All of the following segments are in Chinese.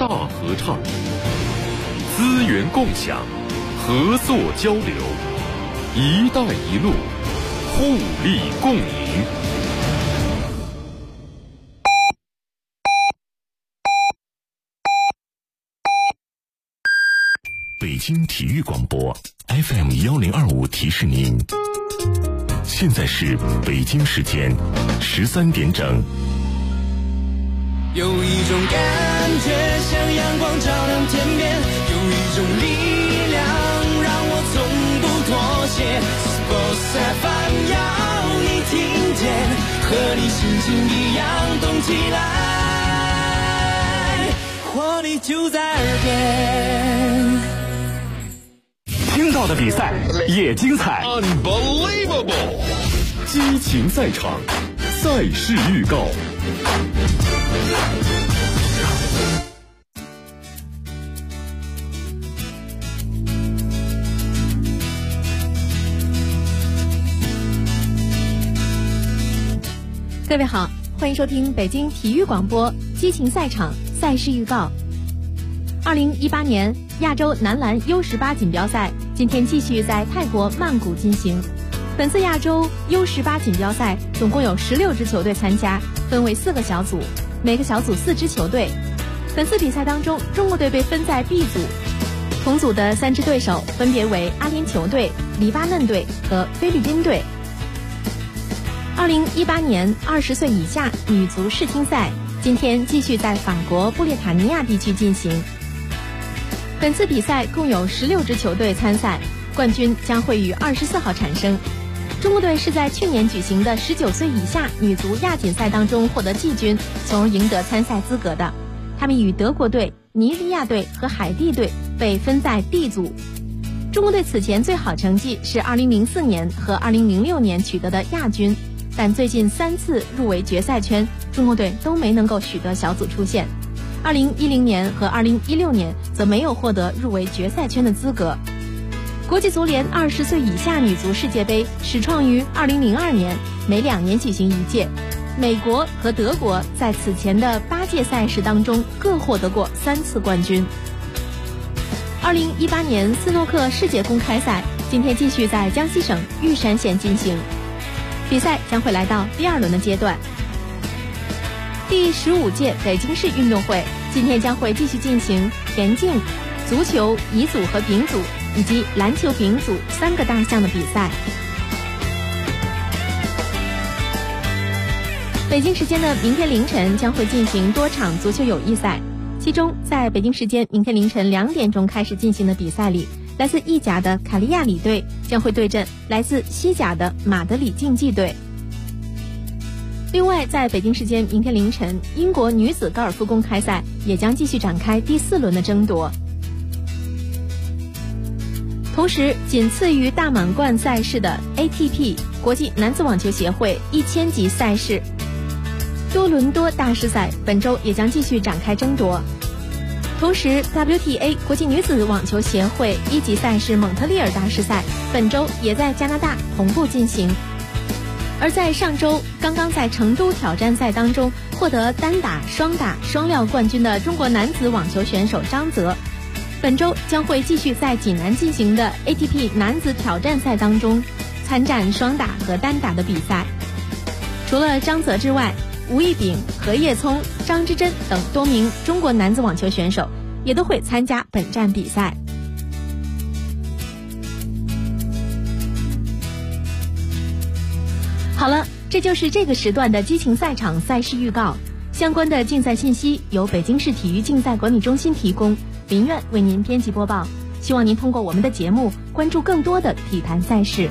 大合唱，资源共享，合作交流，一带一路，互利共赢。 北京体育广播 FM1025提示您，现在是北京时间13点整。 有一种感觉像阳光照亮天边，有一种力量让我从不妥协。Sports FM 要你听见，和你心情一样动起来，活力就在耳边。 听到的比赛也精彩 Unbelievable！ 激情赛场，赛事预告。 各位好，欢迎收听北京体育广播激情赛场赛事预告。2018年亚洲男篮 U18 锦标赛今天继续在泰国曼谷进行。本次亚洲 U18 锦标赛总共有16支球队参加，分为4个小组，每个小组4支球队。本次比赛当中，中国队被分在 B 组，同组的3支对手分别为阿联酋队、黎巴嫩队和菲律宾队。2018年20岁以下女足世青赛今天继续在法国布列塔尼亚地区进行。本次比赛共有16支球队参赛，冠军将会于24号产生。中国队是在去年举行的19岁以下女足亚锦赛当中获得季军，从而赢得参赛资格的。他们与德国队、尼日利亚队和海地队被分在 D 组。中国队此前最好成绩是2004年和2006年取得的亚军，但最近3次入围决赛圈，中国队都没能够取得小组出线。2010年和2016年则没有获得入围决赛圈的资格。国际足联20岁以下女足世界杯始创于2002年，每2年举行一届。美国和德国在此前的8届赛事当中各获得过3次冠军。2018年斯诺克世界公开赛今天继续在江西省玉山县进行，比赛将会来到第2轮的阶段。第15届北京市运动会今天将会继续进行田径、足球乙组和丙组以及篮球丙组3个大项的比赛。北京时间的明天凌晨将会进行多场足球友谊赛，其中在北京时间明天凌晨2点钟开始进行的比赛里，来自意甲的卡利亚里队将会对阵来自西甲的马德里竞技队。另外，在北京时间明天凌晨，英国女子高尔夫公开赛也将继续展开第4轮的争夺。同时，仅次于大满贯赛事的 ATP 国际男子网球协会1000级赛事多伦多大师赛本周也将继续展开争夺。同时 WTA 国际女子网球协会1级赛事蒙特利尔大师赛本周也在加拿大同步进行。而在上周刚刚在成都挑战赛当中获得单打、双打、双料冠军的中国男子网球选手张泽，本周将会继续在济南进行的 ATP 男子挑战赛当中参战双打和单打的比赛。除了张泽之外，吴亦丙、何叶聪、张之臻等多名中国男子网球选手也都会参加本站比赛。好了，这就是这个时段的激情赛场赛事预告。相关的竞赛信息由北京市体育竞赛管理中心提供，林苑为您编辑播报。希望您通过我们的节目关注更多的体坛赛事。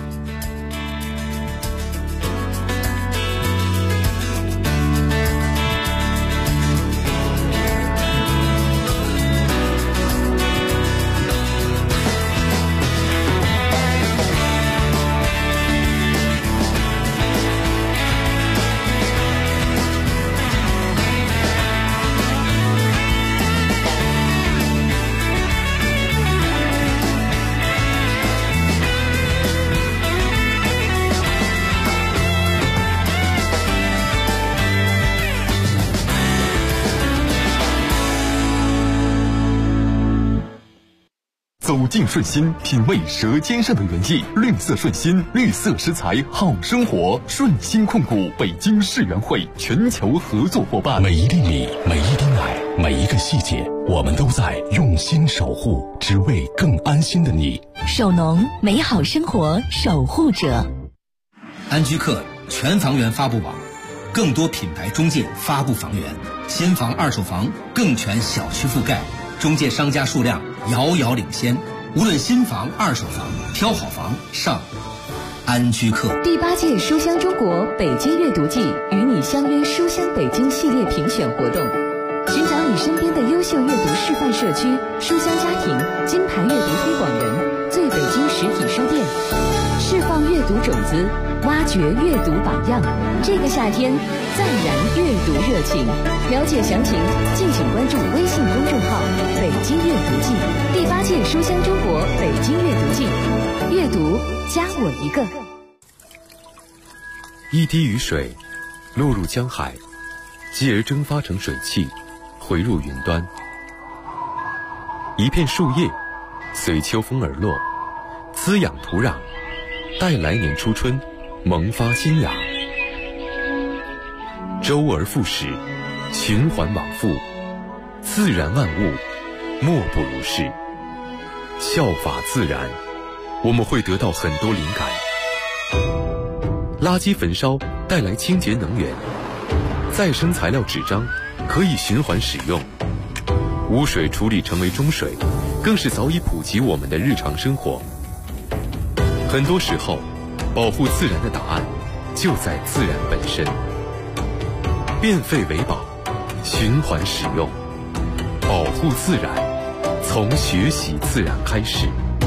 走进顺心，品味舌尖上的原意。绿色顺心，绿色食材好生活。顺心控股北京世园会全球合作伙伴。 每一粒米，每一滴奶，每一个细节，我们都在用心守护，只为更安心的你。 首农，美好生活守护者。 安居客全房源发布网，更多品牌中介发布房源，新房二手房更全小区覆盖，中介商家数量遥遥领先。无论新房二手房，挑好房上安居客。 第8届书香中国北京阅读季与你相约书香北京系列评选活动，寻找你身边的优秀阅读示范社区、书香家庭、金牌阅读推广人、最北京实体书店，释放阅读种子，挖掘阅读榜样。这个夏天暂燃阅读热情，了解详情敬请关注微信公众号北京阅读季。第8届书香中国北京阅读季，阅读加我一个。 一滴雨水落入江海，继而蒸发成水汽，回入云端。一片树叶随秋风而落，滋养土壤，待来年初春萌发新芽。周而复始，循环往复，自然万物莫不如是。效法自然，我们会得到很多灵感。垃圾焚烧带来清洁能源，再生材料纸张可以循环使用，污水处理成为中水，更是早已普及我们的日常生活。很多时候，保护自然的答案就在自然本身。变废为宝，循环使用，保护自然，从学习自然开始。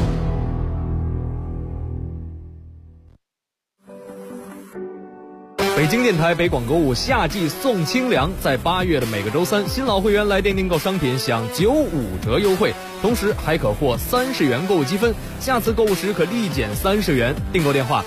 北京电台北广购物夏季送清凉，在8月的每个周3，新老会员来电订购商品享95折优惠，同时还可获30元购物积分，下次购物时可立减30元。订购电话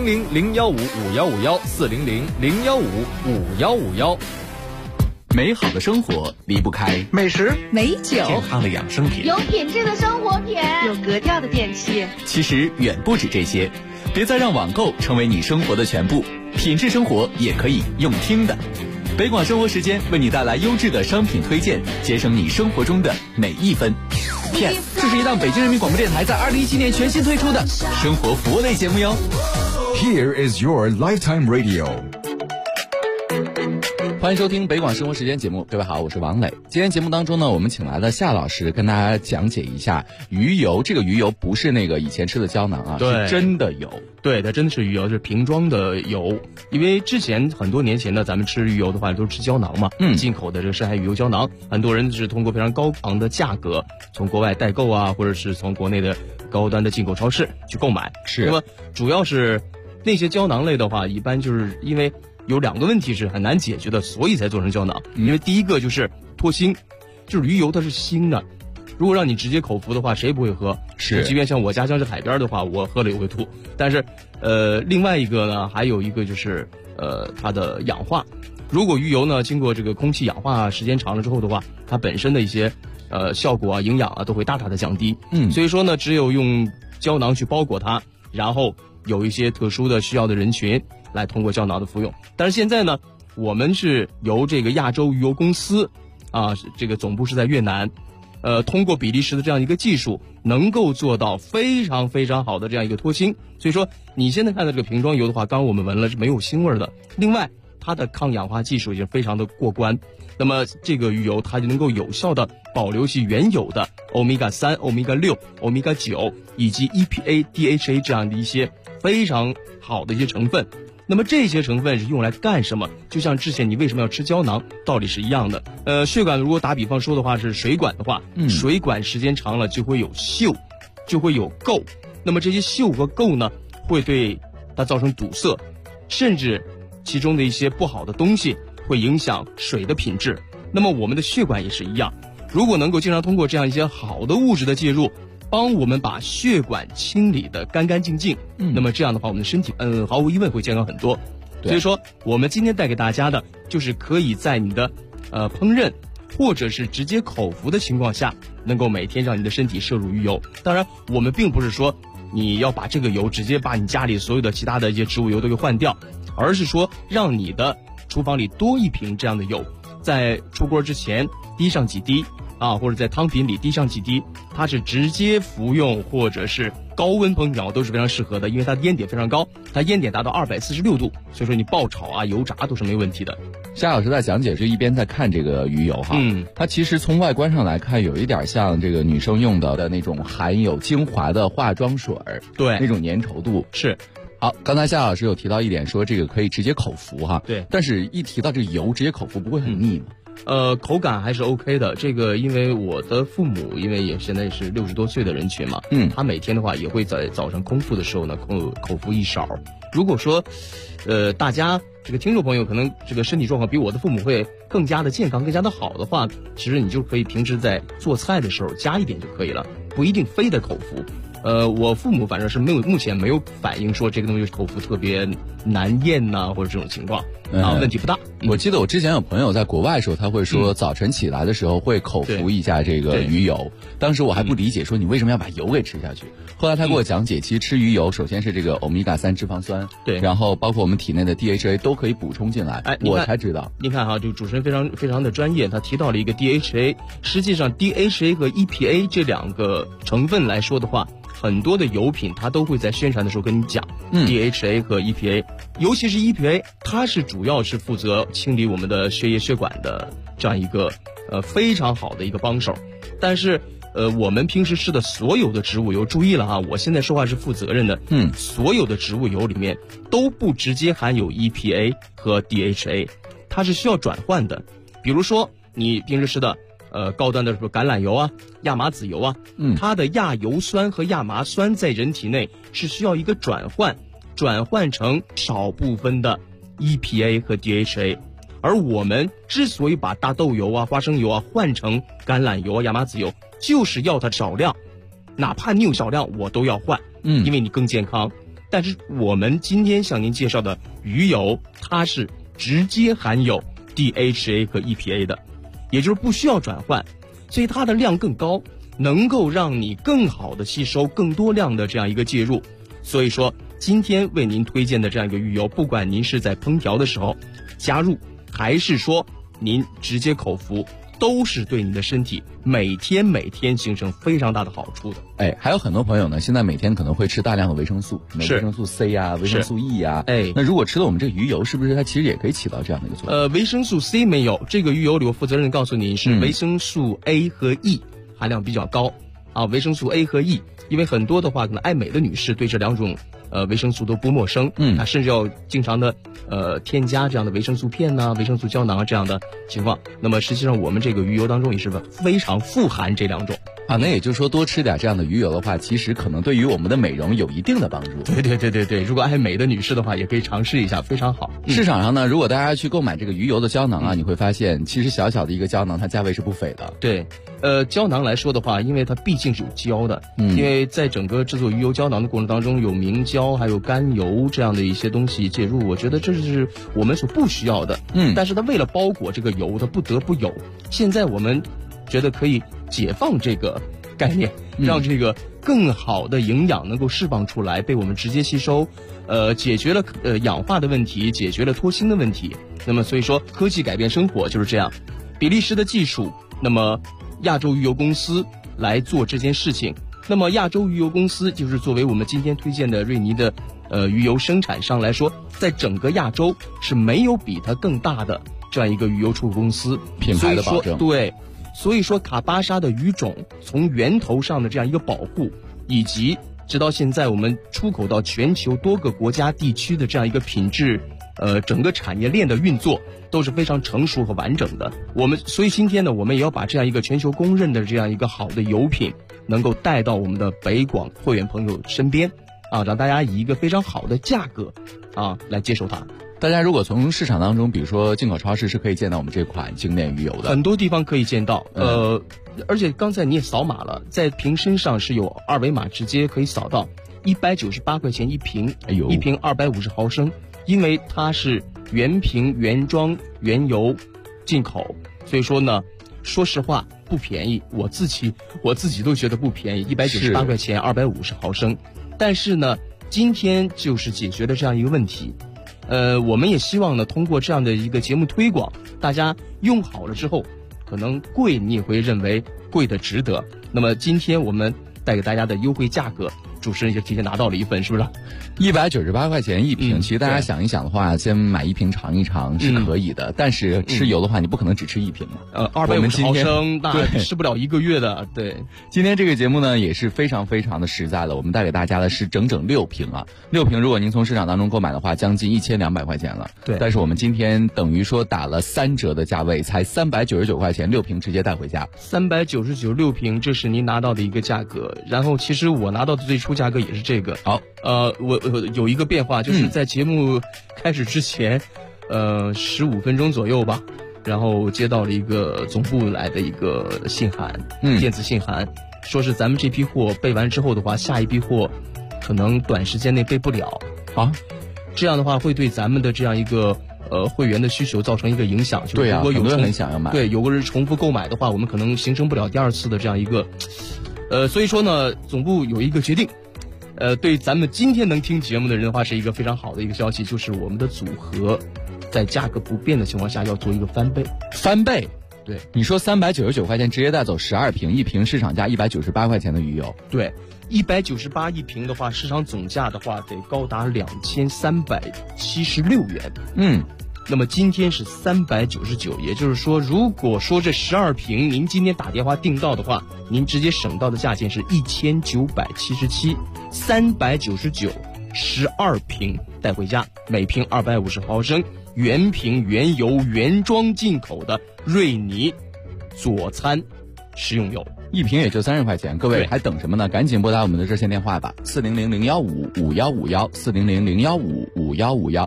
400-015-5151，400-015-5151。 美好的生活离不开美食、 美酒、 健康的养生品， 有品质的生活品，有格调的电器。 其实远不止这些，别再让网购成为你生活的全部，品质生活也可以用听的。北广生活时间为你带来优质的商品推荐，节省你生活中的每一分。Yes， 这是一档北京人民广播电台在2017年全新推出的生活服务类节目哟。 Here is your lifetime radio。 欢迎收听北广生活时间节目，各位好，我是王磊。今天节目当中呢，我们请来了夏老师跟大家讲解一下鱼油。这个鱼油不是那个以前吃的胶囊啊，是真的油。 对，它真的是鱼油，是瓶装的油。因为之前很多年前呢，咱们吃鱼油的话都是吃胶囊嘛，进口的这个深海鱼油胶囊，很多人是通过非常高昂的价格从国外代购啊，或者是从国内的高端的进口超市去购买。 是。 那么主要是那些胶囊类的话，一般就是因为有2个问题是很难解决的，所以才做成胶囊。因为第一个就是脱腥，就是鱼油它是腥的，如果让你直接口服的话，谁也不会喝。 是， 即便像我家乡是海边的话，我喝了也会吐。但是，另外一个呢，还有一个就是它的氧化。如果鱼油呢经过这个空气氧化时间长了之后的话，它本身的一些效果啊、营养啊都会大大的降低。所以说呢，只有用胶囊去包裹它，然后有一些特殊的需要的人群来通过胶囊的服用。但是现在呢，我们是由这个亚洲鱼油公司啊，这个总部是在越南，通过比利时的这样一个技术，能够做到非常非常好的这样一个脱腥。所以说你现在看到这个瓶装油的话，刚刚我们闻了是没有腥味的。另外它的抗氧化技术已经非常的过关，那么这个鱼油它就能够有效的保留其原有的欧米伽3、欧米伽6、欧米伽9以及 EPA、DHA 这样的一些非常好的一些成分。那么这些成分是用来干什么？就像之前你为什么要吃胶囊道理是一样的。血管如果打比方说的话是水管的话，水管时间长了就会有锈，就会有垢。那么这些锈和垢呢，会对它造成堵塞，甚至其中的一些不好的东西会影响水的品质。那么我们的血管也是一样，如果能够经常通过这样一些好的物质的介入，帮我们把血管清理得干干净净，那么这样的话我们的身体毫无疑问会健康很多。所以说我们今天带给大家的就是可以在你的烹饪或者是直接口服的情况下，能够每天让你的身体摄入鱼油。当然，我们并不是说你要把这个油直接把你家里所有的其他的一些植物油都给换掉，而是说让你的厨房里多一瓶这样的油，在出锅之前滴上几滴啊，或者在汤品里滴上几滴，它是直接服用或者是高温烹调都是非常适合的，因为它的烟点非常高，它烟点达到246度，所以说你爆炒啊、油炸都是没问题的。 夏老师在讲解，就一边在看这个鱼油哈，它其实从外观上来看，有一点像这个女生用的那种含有精华的化妆水， 对， 那种粘稠度是。 好，刚才夏老师有提到一点，说这个可以直接口服哈， 对， 但是一提到这个油直接口服，不会很腻吗？ 口感还是 OK 的。这个因为我的父母，因为也现在是60多岁的人群嘛，他每天的话也会在早上空腹的时候呢口服一勺。如果说，大家这个听众朋友可能这个身体状况比我的父母会更加的健康、更加的好的话，其实你就可以平时在做菜的时候加一点就可以了，不一定非得口服。我父母反正是目前没有反映说这个东西口服特别难咽呐，或者这种情况啊，问题不大。 我记得我之前有朋友在国外的时候，他会说早晨起来的时候会口服一下这个鱼油，当时我还不理解，说你为什么要把油给吃下去？后来他给我讲解，其实吃鱼油首先是这个欧米伽3脂肪酸， 对， 然后包括我们体内的 DHA 都可以补充进来。哎，我才知道。 你看哈，这个主持人非常的专业，他提到了一个 DHA， 实际上 DHA 和 EPA 这两个成分来说的话，很多的油品它都会在宣传的时候跟你讲DHA 和 EPA， 尤其是 EPA， 它是主要是负责清理我们的血液血管的这样一个非常好的一个帮手。但是我们平时吃的所有的植物油，注意了哈，我现在说话是负责任的，所有的植物油里面都不直接含有 EPA 和 DHA， 它是需要转换的。比如说你平时吃的高端的橄榄油啊、亚麻籽油啊，它的亚油酸和亚麻酸在人体内是需要一个转换成少部分的 EPA 和 DHA， 而我们之所以把大豆油啊、花生油啊换成橄榄油啊、亚麻籽油，就是要它少量，哪怕你有少量我都要换，因为你更健康。但是我们今天向您介绍的鱼油，它是直接含有 DHA 和 EPA 的，也就是不需要转换，所以它的量更高，能够让你更好的吸收更多量的这样一个介入。所以说今天为您推荐的这样一个鱼油，不管您是在烹调的时候加入，还是说您直接口服，都是对你的身体每天形成非常大的好处的。 哎，还有很多朋友呢，现在每天可能会吃大量的维生素，维生素 C 啊、维生素 E 啊，那如果吃了我们这个鱼油，是不是它其实也可以起到这样的一个作用？ 维生素 C 没有，这个鱼油里我负责任告诉你是维生素 A 和 E 含量比较高啊，维生素 A 和 E， 因为很多的话可能爱美的女士对这两种维生素都不陌生，甚至要经常的添加这样的维生素片呐、维生素胶囊啊这样的情况。那么实际上我们这个鱼油当中也是非常富含这两种啊。那也就是说多吃点这样的鱼油的话，其实可能对于我们的美容有一定的帮助。 对，如果爱美的女士的话，也可以尝试一下，非常好。 市场上呢，如果大家去购买这个鱼油的胶囊啊，你会发现其实小小的一个胶囊，它价位是不菲的。 对，胶囊来说的话，因为它毕竟是有胶的，因为在整个制作鱼油胶囊的过程当中，有明胶还有甘油这样的一些东西介入，我觉得这是我们所不需要的。但是它为了包裹这个油，它不得不有。现在我们觉得可以解放这个概念，让这个更好的营养能够释放出来，被我们直接吸收，解决了氧化的问题，解决了脱氢的问题。那么所以说科技改变生活就是这样。比利时的技术，那么亚洲鱼油公司来做这件事情。那么亚洲鱼油公司就是作为我们今天推荐的瑞尼的鱼油生产商来说，在整个亚洲是没有比它更大的这样一个鱼油出口公司， 品牌的保证。 对，所以说卡巴沙的鱼种从源头上的这样一个保护，以及直到现在我们出口到全球多个国家地区的这样一个品质，整个产业链的运作都是非常成熟和完整的。所以今天呢，我们也要把这样一个全球公认的这样一个好的油品，能够带到我们的北广会员朋友身边啊，让大家以一个非常好的价格啊来接受它。 大家如果从市场当中，比如说进口超市，是可以见到我们这款精炼鱼油的， 很多地方可以见到。而且刚才你也扫码了，在瓶身上是有二维码，直接可以扫到，198块钱一瓶，一瓶250毫升，因为它是原瓶原装原油进口，所以说呢， 说实话不便宜，我自己都觉得不便宜，198块钱250毫升。但是呢，今天就是解决了这样一个问题。我们也希望呢，通过这样的一个节目推广，大家用好了之后，可能贵你也会认为贵的值得。那么今天我们带给大家的优惠价格，主持人也提前拿到了一份，是不是 ？198块钱一瓶，其实大家想一想的话，先买一瓶尝一尝是可以的。但是吃油的话，你不可能只吃一瓶嘛。 250毫升，那吃不了1个月的。对， 今天这个节目呢也是非常非常的实在了，我们带给大家的是整整6瓶啊，6瓶如果您从市场当中购买的话，将近1200块钱了。 对， 但是我们今天等于说打了3折的价位，才399块钱，6瓶直接带回家。 399 6瓶，这是您拿到的一个价格。然后其实我拿到的最初价格也是这个。 好， 我有一个变化，就是在节目开始之前，15分钟左右吧，然后接到了一个总部来的一个信函，电子信函，说是咱们这批货备完之后的话，下一批货可能短时间内备不了啊，这样的话会对咱们的这样一个会员的需求造成一个影响。 对呀， 如果有人很想要买， 对，有个人重复购买的话，我们可能形成不了第2次的这样一个，所以说呢，总部有一个决定。对咱们今天能听节目的人的话，是一个非常好的一个消息，就是我们的组合在价格不变的情况下要做一个翻倍。 翻倍？ 对， 你说399块钱直接带走12瓶，一瓶市场价198块钱的鱼油。 对，198一瓶的话，市场总价的话得高达2376元。那么今天是399，也就是说，如果说这12瓶您今天打电话订到的话，您直接省到的价钱是1977，399，12瓶带回家，每瓶250毫升，原瓶原油原装进口的瑞尼佐餐食用油， 一瓶也就30块钱，各位还等什么呢？赶紧拨打我们的热线电话吧，400-015-5151，400-015-5151。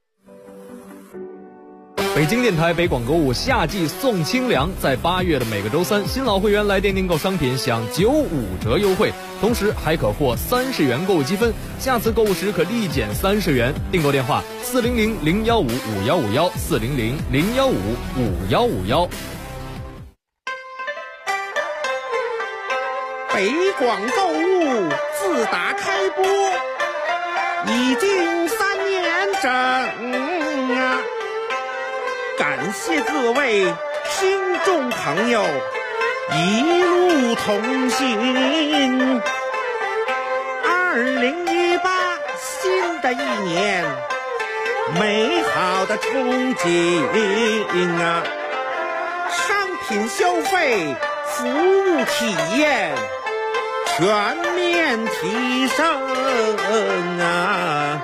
北京电台北广购物夏季送清凉，在8月的每个周三，新老会员来电订购商品享95折优惠，同时还可获30元购物积分，下次购物时可立减30元。订购电话400-015-5151，400-015-5151。 北广购物自打开播已经3年整啊，感谢各位听众朋友一路同行。2018新的一年，美好的憧憬啊，商品消费、服务体验全面提升啊！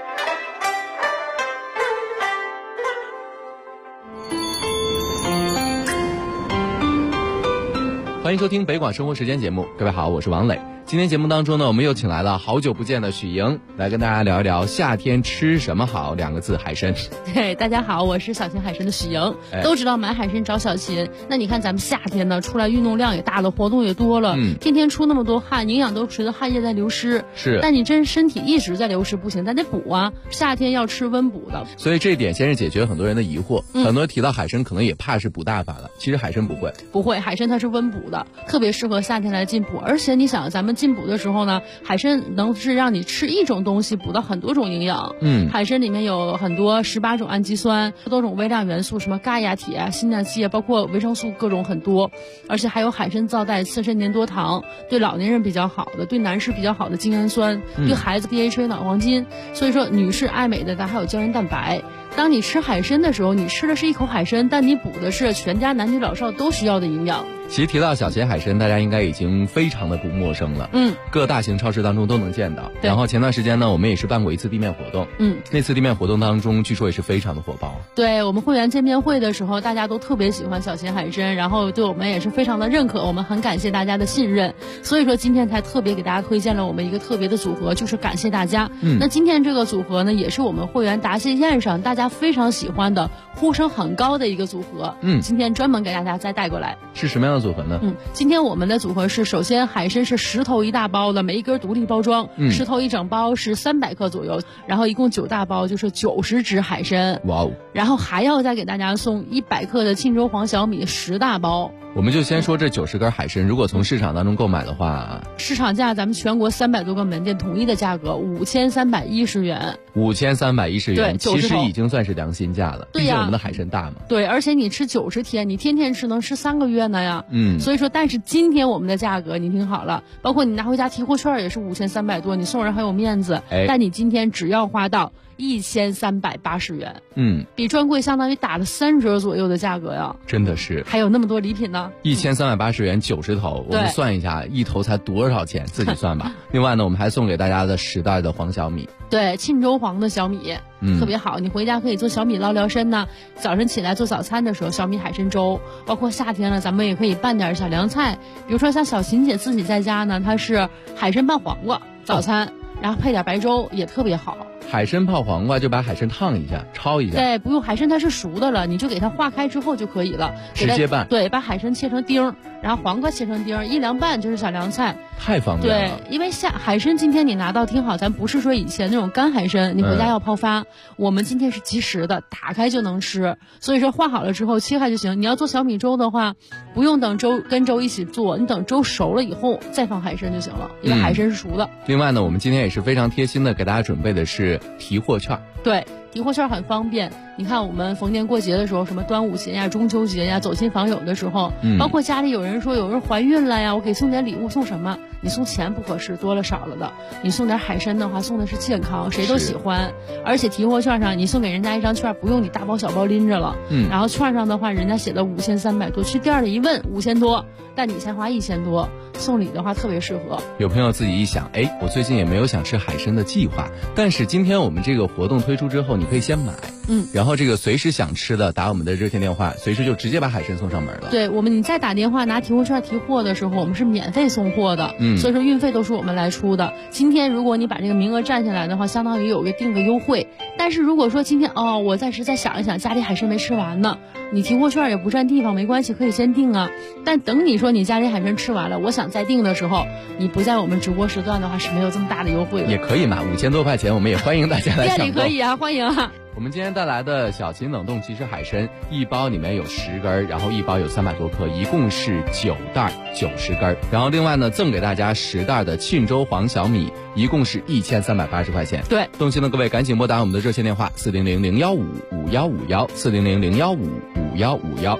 欢迎收听北广生活时间节目，各位好，我是王磊。今天节目当中呢，我们又请来了好久不见的许莹，来跟大家聊一聊夏天吃什么好，2个字，海参。 对，大家好，我是小秦海参的许莹。都知道买海参找小秦，那你看咱们夏天呢，出来运动量也大了，活动也多了，天天出那么多汗，营养都随着汗液在流失。 是， 但你真身体一直在流失不行，咱得补啊。夏天要吃温补的。 所以这一点先是解决很多人的疑惑，很多人提到海参可能也怕是补大发了，其实海参不会。 不会，海参它是温补的，特别适合夏天来进补。而且你想，咱们进补的时候呢，海参能是让你吃一种东西补到很多种营养。海参里面有很多18种氨基酸，多种微量元素，什么钙呀、铁啊、锌呐、硒啊，包括维生素各种很多。而且还有海参皂带次肾粘多糖，对老年人比较好的，对男士比较好的精氨酸，对孩子 DHA 脑黄金。所以说女士爱美的，咱还有胶原蛋白。当你吃海参的时候，你吃的是一口海参，但你补的是全家男女老少都需要的营养。 其实提到小秦海参，大家应该已经非常的不陌生了。各大型超市当中都能见到。然后前段时间呢，我们也是办过一次地面活动。那次地面活动当中，据说也是非常的火爆。 对，我们会员见面会的时候，大家都特别喜欢小秦海参，然后对我们也是非常的认可，我们很感谢大家的信任。所以说今天才特别给大家推荐了我们一个特别的组合，就是感谢大家。那今天这个组合呢，也是我们会员答谢宴上大家非常喜欢的、呼声很高的一个组合。今天专门给大家再带过来。 是什么样的组合呢？ 今天我们的组合是，首先海参是10头1大包的，每一根独立包装，10头1整包是300克左右，然后一共9大包就是90只海参。 哇哦！ 然后还要再给大家送100克的沁州黄小米10大包。 我们就先说这90根海参，如果从市场当中购买的话， 市场价咱们全国300多个门店统一的价格5310元。 5310元， 对， 其实已经算是良心价了。 对呀， 毕竟我们的海参大嘛。 对，而且你吃90天，你天天吃能吃3个月呢呀。所以说，但是今天我们的价格你听好了，包括你拿回家提货券也是5300多，你送人很有面子。但你今天只要花到1380元，比专柜相当于打了3折左右的价格呀。 真的是， 还有那么多礼品呢。 1380元90头，我们算一下，一头才多少钱？自己算吧。另外呢，我们还送给大家的10袋的黄小米。 对，沁州黄的小米，特别好，你回家可以做小米捞参呢。早晨起来做早餐的时候，小米海参粥，包括夏天了，咱们也可以拌点小凉菜，比如说像小琴姐自己在家呢，她是海参拌黄瓜早餐，然后配点白粥也特别好。 海参泡黄瓜就把海参烫一下，焯一下。 对，不用，海参它是熟的了，你就给它化开之后就可以了， 直接拌。 对，把海参切成丁，然后黄瓜切成丁，一凉拌就是小凉菜。 太方便了。 对，因为海参今天你拿到听好，咱不是说以前那种干海参，你回家要泡发，我们今天是即食的，打开就能吃。所以说化好了之后切开就行。你要做小米粥的话，不用等粥跟粥一起做，你等粥熟了以后再放海参就行了，因为海参是熟的。 另外呢，我们今天也是非常贴心的给大家准备的是提货券。 对，提货券很方便。你看我们逢年过节的时候，什么端午节呀、中秋节呀，走亲访友的时候，包括家里有人说有人怀孕了呀，我给送点礼物，送什么？你送钱不合适，多了少了的。你送点海参的话，送的是健康，谁都喜欢。而且提货券上你送给人家一张券，不用你大包小包拎着了。然后券上的话，人家写了5300多，去店里一问5000多，但你才花1000多，送礼的话特别适合。 有朋友自己一想，我最近也没有想吃海参的计划，但是今天我们这个活动推出之后，你可以先买，然后这个随时想吃的打我们的热线电话，随时就直接把海参送上门了。 对，你再打电话拿提货券提货的时候，我们是免费送货的，所以说运费都是我们来出的。今天如果你把这个名额占下来的话，相当于有个定个优惠。但是如果说今天我暂时再想一想，家里海参没吃完呢，你提货券也不占地方，没关系，可以先订啊。但等你说你家里海参吃完了，我想再订的时候，你不在我们直播时段的话是没有这么大的优惠的。 也可以嘛，5000多块钱，我们也欢迎大家来抢购。 店里可以啊，欢迎啊。 我们今天带来的小秦冷冻即食海参，一包里面有10根，然后一包有300多克，一共是9袋90根。然后另外呢，赠给大家10袋的沁州黄小米，一共是1380块钱。 对， 动心的各位赶紧拨打我们的热线电话400-015-5151，400-015-5151。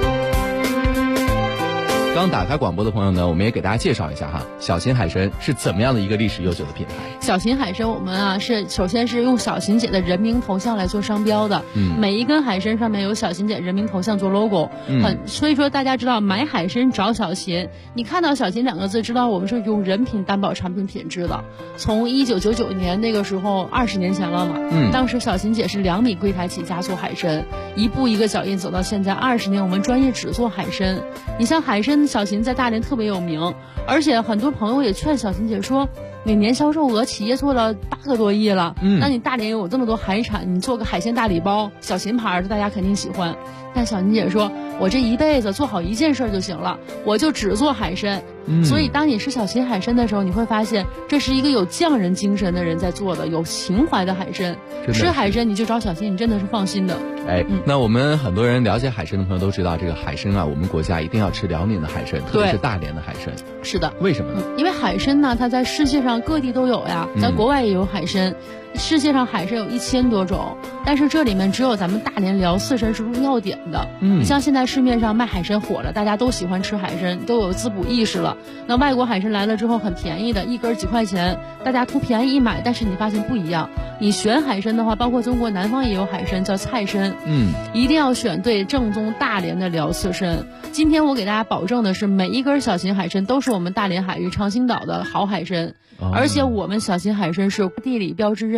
刚打开广播的朋友呢，我们也给大家介绍一下哈，小秦海参是怎么样的一个历史悠久的品牌。 小秦海参我们是首先是用小秦姐的人名头像来做商标的，每一根海参上面有小秦姐人名头像做 logo，所以说大家知道买海参找小秦，你看到小秦2个字，知道我们是用人品担保产品品质的。从1999年那个时候20年前了嘛，当时小秦姐是2米柜台起家做海参，一步一个脚印走到现在20年，我们专业只做海参。你像海参小秦在大连特别有名，而且很多朋友也劝小秦姐说，你年销售额企业做了8个多亿了，那你大连有这么多海产，你做个海鲜大礼包，小秦牌的大家肯定喜欢。但小秦姐说，我这一辈子做好一件事就行了，我就只做海参。所以当你吃小秦海参的时候，你会发现这是一个有匠人精神的人在做的，有情怀的海参。吃海参你就找小秦，你真的是放心的。 那我们很多人了解海参的朋友都知道，这个海参我们国家一定要吃辽宁的海参，特别是大连的海参。 是的。 为什么呢？ 因为海参呢，它在世界上各地都有呀，在国外也有海参。世界上海参有1000多种，但是这里面只有咱们大连辽四参是入药典的。你像现在市面上卖海参火了，大家都喜欢吃海参，都有滋补意识了。那外国海参来了之后很便宜的，一根几块钱，大家图便宜一买，但是你发现不一样。你选海参的话，包括中国南方也有海参叫菜参，一定要选对正宗大连的辽四参。今天我给大家保证的是，每一根小秦海参都是我们大连海域长兴岛的好海参，而且我们小秦海参是地理标志认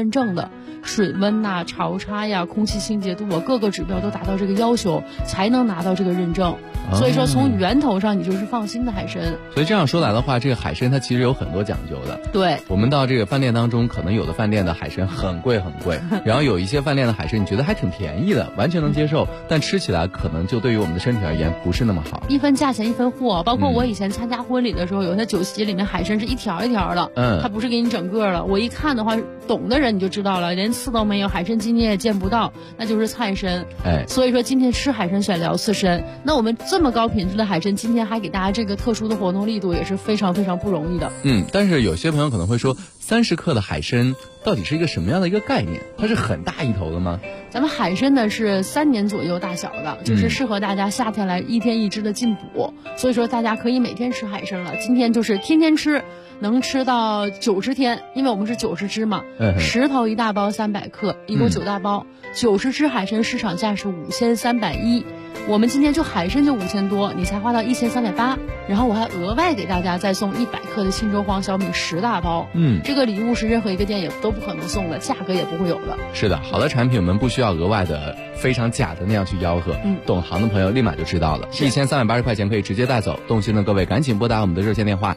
认证的，水温呐、潮差呀、空气清洁度啊，各个指标都达到这个要求，才能拿到这个认证。所以说从源头上你就是放心的海参。 所以这样说来的话，这个海参它其实有很多讲究的。 对， 我们到这个饭店当中，可能有的饭店的海参很贵很贵，然后有一些饭店的海参你觉得还挺便宜的，完全能接受，但吃起来可能就对于我们的身体而言不是那么好。 一分价钱一分货，包括我以前参加婚礼的时候，有些酒席里面海参是一条一条的，它不是给你整个的。我一看的话，懂的人你就知道了，连刺都没有，海参筋你也见不到，那就是菜参。所以说今天吃海参选聊刺参，那我们这么高品质的海参，今天还给大家这个特殊的活动力度，也是非常非常不容易的。 但是有些朋友可能会说，30克的海参到底是一个什么样的一个概念？它是很大一头的吗？ 咱们海参呢是3年左右大小的，就是适合大家夏天来1天1只的进补，所以说大家可以每天吃海参了。今天就是天天吃，能吃到90天，因为我们是90只嘛，10头1大包300克，一共9大包，90只海参市场价是5310，我们今天就海参就5000多，你才花到1380，然后我还额外给大家再送100克的青州黄小米10大包，这个礼物是任何一个店也都不可能送的，价格也不会有的。 是的，好的产品我们不需要额外的非常假的那样去吆喝，懂行的朋友立马就知道了，1380块钱可以直接带走。动心的各位赶紧拨打我们的热线电话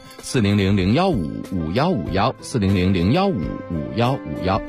400-015-5151，400-015-5151。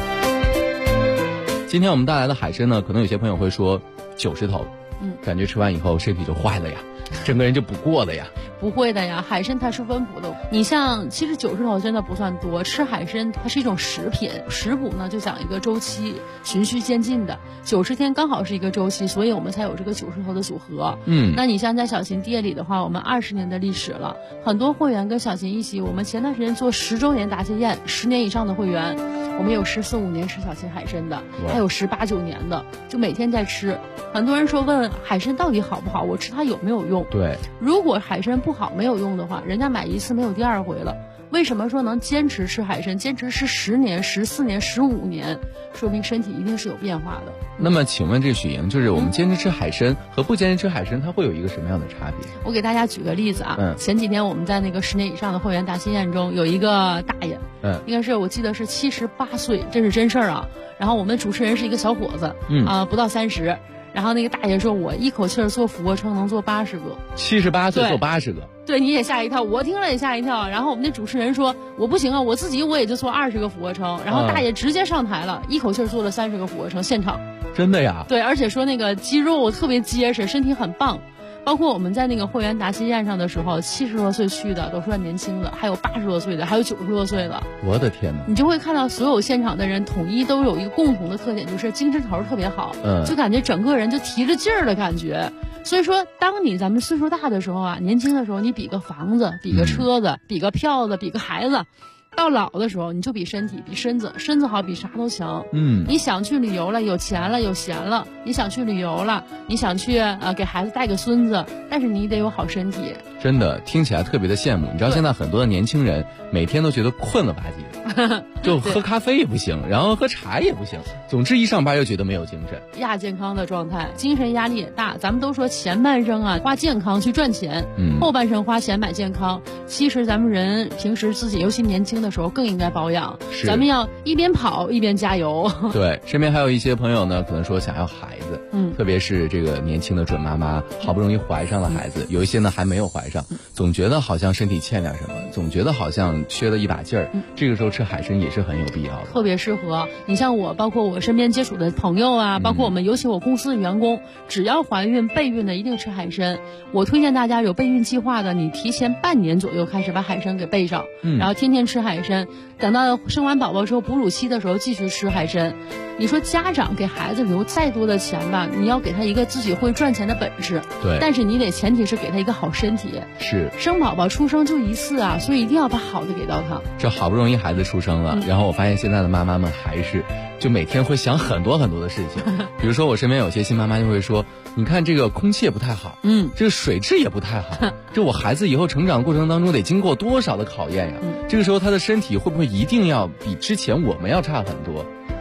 今天我们带来的海参呢，可能有些朋友会说90头，感觉吃完以后身体就坏了呀，整个人就不过了呀。 不会的呀，海参它是温补的。你像其实90头真的不算多，吃海参它是一种食品，食补呢就讲一个周期，循序渐进的，90天刚好是一个周期，所以我们才有这个90头的组合。那你像在小琴店里的话，我们20年的历史了，很多会员跟小琴一起，我们前段时间做10周年答谢宴，10年以上的会员，我们有14、15年吃小琴海参的，还有18、19年的，就每天在吃。很多人说问海参到底好不好，我吃它有没有用？ 对， 如果海参不好没有用的话，人家买一次没有第二回了。为什么说能坚持吃海参，坚持吃10年、14年、15年，说明身体一定是有变化的。 那么请问这许莹，就是我们坚持吃海参和不坚持吃海参，它会有一个什么样的差别？ 我给大家举个例子啊，前几天我们在那个10年以上的会员答谢宴中，有一个大爷，应该是我记得是78岁，这是真事儿啊。然后我们主持人是一个小伙子，不到30。然后那个大爷说，我一口气做俯卧撑能做80个 ，78岁做80个， 对，你也吓一跳，我听了也吓一跳。然后我们那主持人说，我不行啊，我自己我也就做20个俯卧撑。然后大爷直接上台了，一口气做了30个俯卧撑，现场。 真的呀？ 对，而且说那个肌肉特别结实，身体很棒。包括我们在那个会员答谢宴上的时候，70多岁去的都算年轻的，还有80多岁的，还有90多岁的。 我的天哪！ 你就会看到所有现场的人统一都有一个共同的特点，就是精神头特别好，就感觉整个人就提着劲儿的感觉。所以说，当咱们岁数大的时候啊，年轻的时候你比个房子，比个车子，比个票子，比个孩子。到老的时候，你就比身体，比身子，身子好比啥都强。你想去旅游了，有钱了，有闲了，你想去旅游了，你想去给孩子带个孙子，但是你得有好身体。 真的听起来特别的羡慕。你知道现在很多的年轻人每天都觉得困了吧唧的，就喝咖啡也不行，然后喝茶也不行，总之一上班又觉得没有精神， 亚健康的状态，精神压力也大。咱们都说前半生啊花健康去赚钱，后半生花钱买健康。其实咱们人平时自己尤其年轻的时候更应该保养，咱们要一边跑一边加油。 对，身边还有一些朋友呢，可能说想要孩子，特别是这个年轻的准妈妈，好不容易怀上了孩子，有一些呢还没有怀上，总觉得好像身体欠点什么，总觉得好像缺了一把劲儿，这个时候吃海参也是很有必要的， 特别适合。你像我，包括我身边接触的朋友啊，包括我们尤其我公司的员工，只要怀孕备孕的一定吃海参。我推荐大家有备孕计划的，你提前半年左右开始把海参给备上，然后天天吃海参，等到生完宝宝之后哺乳期的时候继续吃海参。你说家长给孩子留再多的钱吧，你要给他一个自己会赚钱的本事， 对， 但是你得前提是给他一个好身体。 是， 生宝宝出生就一次啊，所以一定要把好的给到他。 这好不容易孩子出生了，然后我发现现在的妈妈们还是就每天会想很多很多的事情，比如说我身边有些新妈妈就会说，你看这个空气也不太好，这个水质也不太好，这我孩子以后成长过程当中得经过多少的考验呀，这个时候他的身体会不会一定要比之前我们要差很多？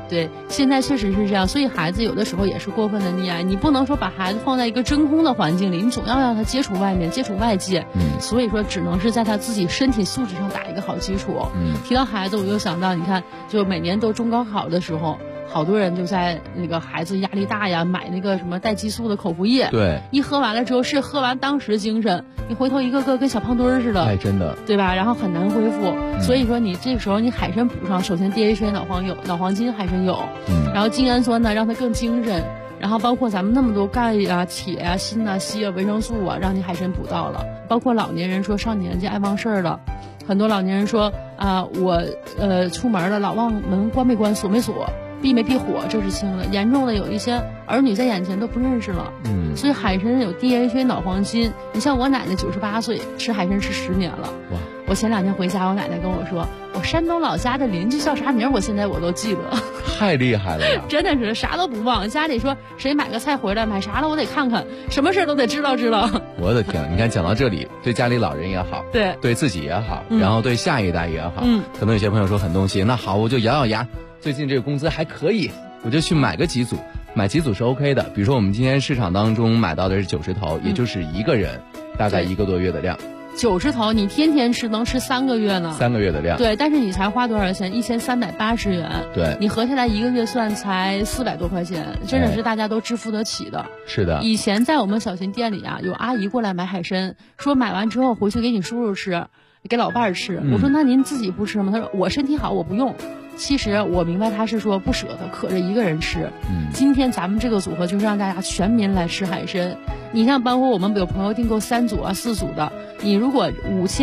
对，现在确实是这样，所以孩子有的时候也是过分的溺爱，你不能说把孩子放在一个真空的环境里，你总要让他接触外面，接触外界。所以说只能是在他自己身体素质上打一个好基础。提到孩子，我又想到，你看，就每年都中高考的时候，好多人就在那个孩子压力大呀，买那个什么带激素的口服液。 对， 一喝完了之后是喝完当时精神，你回头一个个跟小胖墩儿似的。 哎，真的， 对吧？然后很难恢复。所以说你这个时候你海参补上，首先 DHA 脑黄金海参有，然后精氨酸呢让它更精神，然后包括咱们那么多钙啊、铁啊、锌啊、硒啊、维生素啊，让你海参补到了。包括老年人说上年纪爱忘事儿了，很多老年人说我出门了老忘门关没关锁没锁。避没避火，这是轻的，严重的有一些儿女在眼前都不认识了。所以海参有 DHA 脑黄金。你像我奶奶98岁，吃海参吃10年了。哇！我前2天回家，我奶奶跟我说，我山东老家的邻居叫啥名，现在我都记得。 太厉害了呀！ 真的是啥都不忘。家里说谁买个菜回来，买啥了我得看看，什么事都得知道。 我的天，你看讲到这里，对家里老人也好，对自己也好，然后对下一代也好，可能有些朋友说很动心，那好，我就咬咬牙。最近这个工资还可以，我就去买个几组，买几组是 OK 的。比如说我们今天市场当中买到的是90头，也就是一个人大概1个多月的量。 90头你天天吃能吃3个月呢？3 个月的量。 对，但是你才花多少钱？1380元。 对， 你合下来1个月算才400多块钱，真的是大家都支付得起的。 是的。 以前在我们小秦店里啊，有阿姨过来买海参，说买完之后回去给你叔叔吃，给老伴儿吃。我说那您自己不吃吗？他说我身体好，我不用。其实我明白他是说不舍得，可着一个人吃。今天咱们这个组合就是让大家全民来吃海参。你像包括我们有朋友订购3组啊、4组的，你如果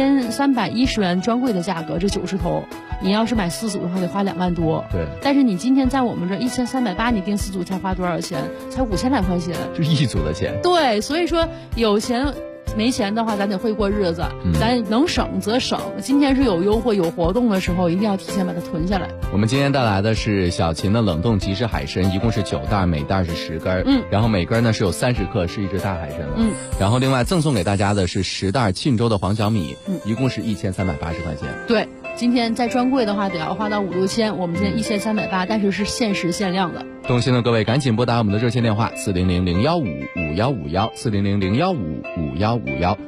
5310元专柜的价格，这90头，你要是买4组的话得花2万多。 对。 但是你今天在我们这1380，你订4组才花多少钱？才5000来块钱。 就1组的钱。 对，所以说有钱。没钱的话，咱得会过日子，咱能省则省。今天是有优惠、有活动的时候，一定要提前把它囤下来。 我们今天带来的是小秦的冷冻即食海参，一共是9袋，每袋是10根，然后每根呢是有30克，是一只大海参了。然后另外赠送给大家的是10袋沁州的黄小米，一共是1380块钱。 对，今天在专柜的话得要花到5、6千，我们今天1380，但是是限时限量的。 动心的各位赶紧拨打我们的热线电话400-015-5151，400-015-5151。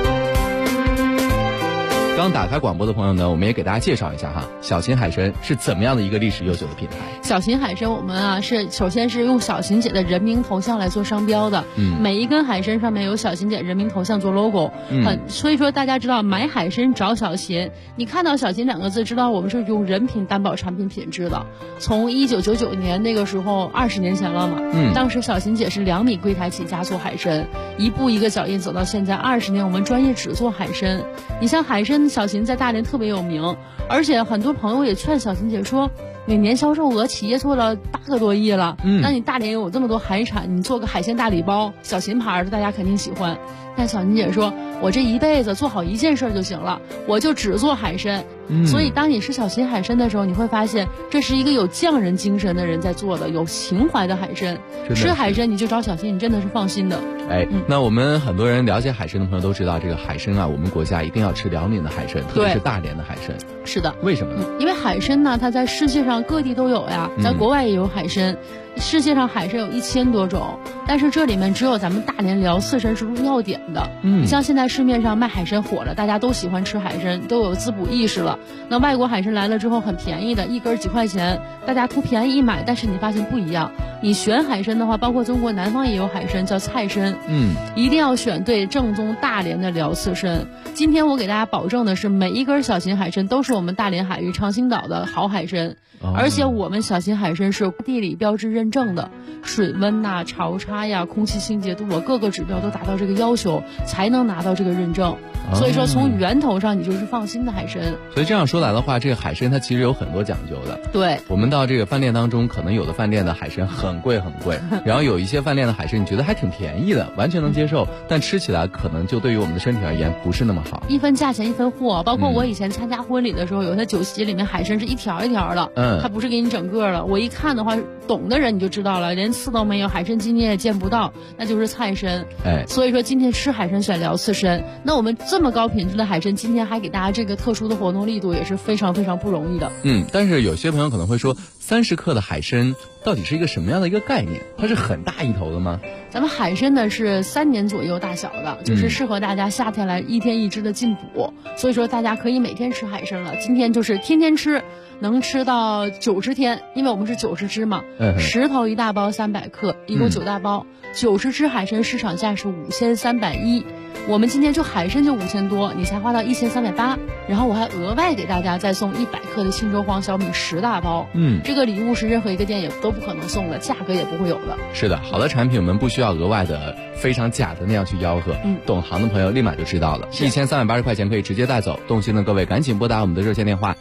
刚打开广播的朋友呢，我们也给大家介绍一下哈，小秦海参是怎么样的一个历史悠久的品牌。 小秦海参我们是首先是用小秦姐的人名头像来做商标的，每一根海参上面有小秦姐人名头像做 logo，所以说大家知道买海参找小秦，你看到小秦2个字，知道我们是用人品担保产品品质的。从1999年那个时候20年前了嘛，当时小秦姐是2米柜台起家做海参，一步一个脚印走到现在20年，我们专业只做海参。你像海参小秦在大连特别有名，而且很多朋友也劝小秦姐说，每年销售额企业做了8个多亿了，那你大连有这么多海产，你做个海鲜大礼包，小秦牌的大家肯定喜欢。但小秦姐说，我这一辈子做好一件事就行了，我就只做海参。所以当你吃小秦海参的时候，你会发现这是一个有匠人精神的人在做的，有情怀的海参。吃海参你就找小秦，你真的是放心的。 那我们很多人了解海参的朋友都知道，这个海参啊，我们国家一定要吃辽宁的海参，特别是大连的海参。 是的。 为什么呢？ 因为海参呢，它在世界上各地都有呀，咱国外也有海参。世界上海参有1000多种，但是这里面只有咱们大连辽四参是入药典的。你像现在市面上卖海参火了，大家都喜欢吃海参，都有滋补意识了。那外国海参来了之后很便宜的，一根几块钱，大家图便宜一买，但是你发现不一样。你选海参的话，包括中国南方也有海参叫菜参，一定要选对正宗大连的辽刺参。今天我给大家保证的是，每一根小秦海参都是我们大连海域长兴岛的好海参，而且我们小秦海参是地理标志认证的，水温呐、潮差呀、空气清洁度各个指标都达到这个要求，才能拿到这个认证。所以说从源头上你就是放心的海参。 所以这样说来的话，这个海参它其实有很多讲究的。 对， 我们到这个饭店当中，可能有的饭店的海参很贵很贵，然后有一些饭店的海参你觉得还挺便宜的，完全能接受，但吃起来可能就对于我们的身体而言不是那么好。 一分价钱一分货，包括我以前参加婚礼的时候，有些酒席里面海参是一条一条的，它不是给你整个的。我一看的话， 懂的人你就知道了，连刺都没有，海参今天也见不到，那就是菜参。所以说今天吃海参选聊刺身，那我们这么高品质的海参，今天还给大家这个特殊的活动力度，也是非常非常不容易的。 但是有些朋友可能会说，30克的海参到底是一个什么样的一个概念？它是很大一头的吗？ 咱们海参呢是3年左右大小的，就是适合大家夏天来1天1只的进补，所以说大家可以每天吃海参了。今天就是天天吃，能吃到90天，因为我们是90只嘛，10头1大包300克，一共9大包，90只海参市场价是5310，我们今天就海参就5000多，你才花到1380，然后我还额外给大家再送100克的忻州黄小米10大包，这个礼物是任何一个店也都不可能送的，价格也不会有的。 是的，好的产品我们不需要额外的非常假的那样去吆喝，懂行的朋友立马就知道了，1380块钱可以直接带走。动心的各位赶紧拨打我们的热线电话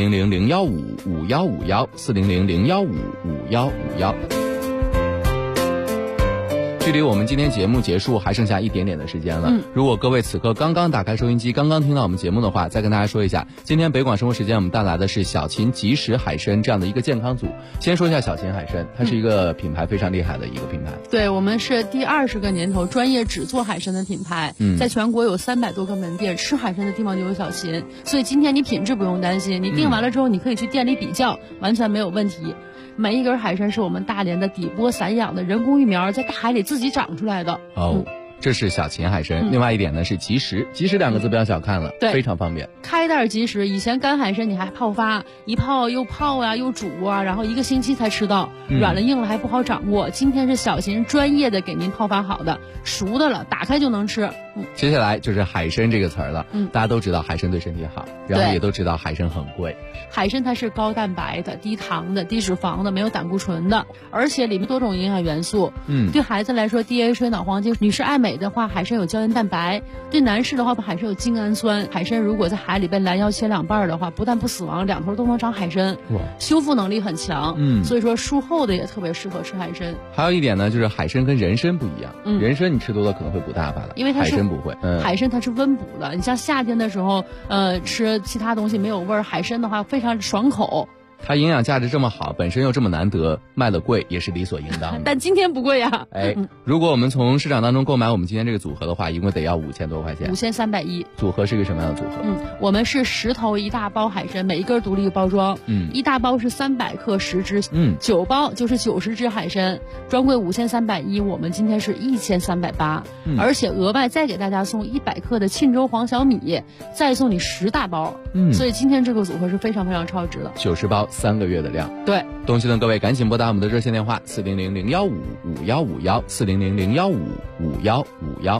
400-015-5151，400-015-5151。距离我们今天节目结束还剩下一点点的时间了。如果各位此刻刚刚打开收音机，刚刚听到我们节目的话，再跟大家说一下，今天北广生活时间我们带来的是小秦即食海参这样的一个健康组。先说一下小秦海参，它是一个品牌非常厉害的一个品牌。 对，我们是第20个年头专业只做海参的品牌，在全国有300多个门店，吃海参的地方就有小秦，所以今天你品质不用担心，你订完了之后你可以去店里比较，完全没有问题。每一根海参是我们大连的底波散养的人工育苗，在大海里自己长出来的。 这是小秦海参。另外一点呢是即食，即食2个字不要小看了，非常方便。 开袋即食，以前干海参你还泡发，一泡又泡啊又煮啊，然后1个星期才吃到，软了硬了还不好掌握。今天是小秦专业的给您泡发好的，熟的了，打开就能吃。 接下来就是海参这个词儿了。大家都知道海参对身体好，然后也都知道海参很贵。 海参它是高蛋白的、低糖的、低脂肪的，没有胆固醇的，而且里面多种营养元素。对孩子来说 DHA 脑黄金，女士爱美的话，海参有胶原蛋白；对男士的话，海参有精氨酸。海参如果在海里被拦腰切2半的话，不但不死亡，2头都能长海参，修复能力很强。所以说术后的也特别适合吃海参。 还有一点呢，就是海参跟人参不一样，人参你吃多了可能会补大发了， 因为它是海参不会。 海参它是温补的，你像夏天的时候，吃其他东西没有味儿，海参的话非常爽口。 它营养价值这么好，本身又这么难得，卖的贵也是理所应当的。 但今天不贵呀。 如果我们从市场当中购买我们今天这个组合的话，一共得要5000多块钱。 5310。 组合是一个什么样的组合？ 我们是10头1大包海参，每一根独立包装。1大包是300克10只，9包就是90只海参，专柜5310，我们今天是1380，而且额外再给大家送100克的沁州黄小米，再送你10大包。所以今天这个组合是非常非常超值的。 90包3个月的量。 对， 动心的各位赶紧拨打我们的热线电话400-015-5151，400-015-5151。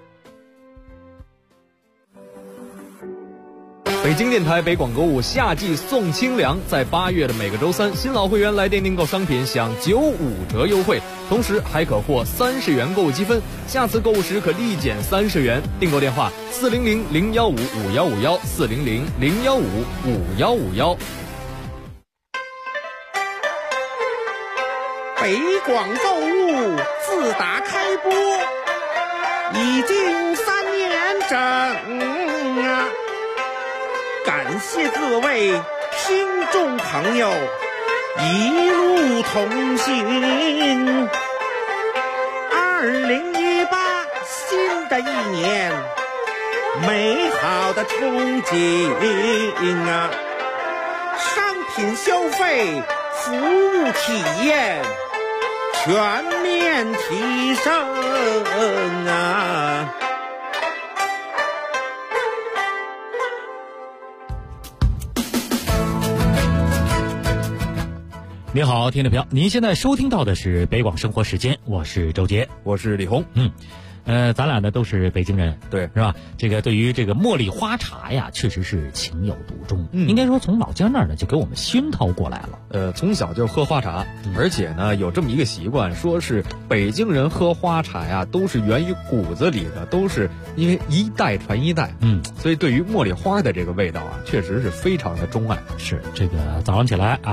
北京电台北广购物夏季送清凉，在8月的每个周三，新老会员来电订购商品享95折优惠，同时还可获30元购物积分，下次购物时可立减30元。订购电话400-015-5151，400-015-5151。 北广购物自打开播已经3年整啊！感谢各位听众朋友一路同行。2018新的一年，美好的憧憬啊！商品消费、服务体验全面提升啊！ 您好，听众朋友，您现在收听到的是北广生活时间，我是周杰， 我是李红。 咱俩呢都是北京人， 对， 是吧？这个对于这个茉莉花茶呀，确实是情有独钟。应该说从老家那儿呢就给我们熏陶过来了。 从小就喝花茶，而且呢有这么一个习惯，说是北京人喝花茶呀，都是源于骨子里的，都是因为一代传一代。所以对于茉莉花的这个味道啊，确实是非常的钟爱。 是这个早上起来啊。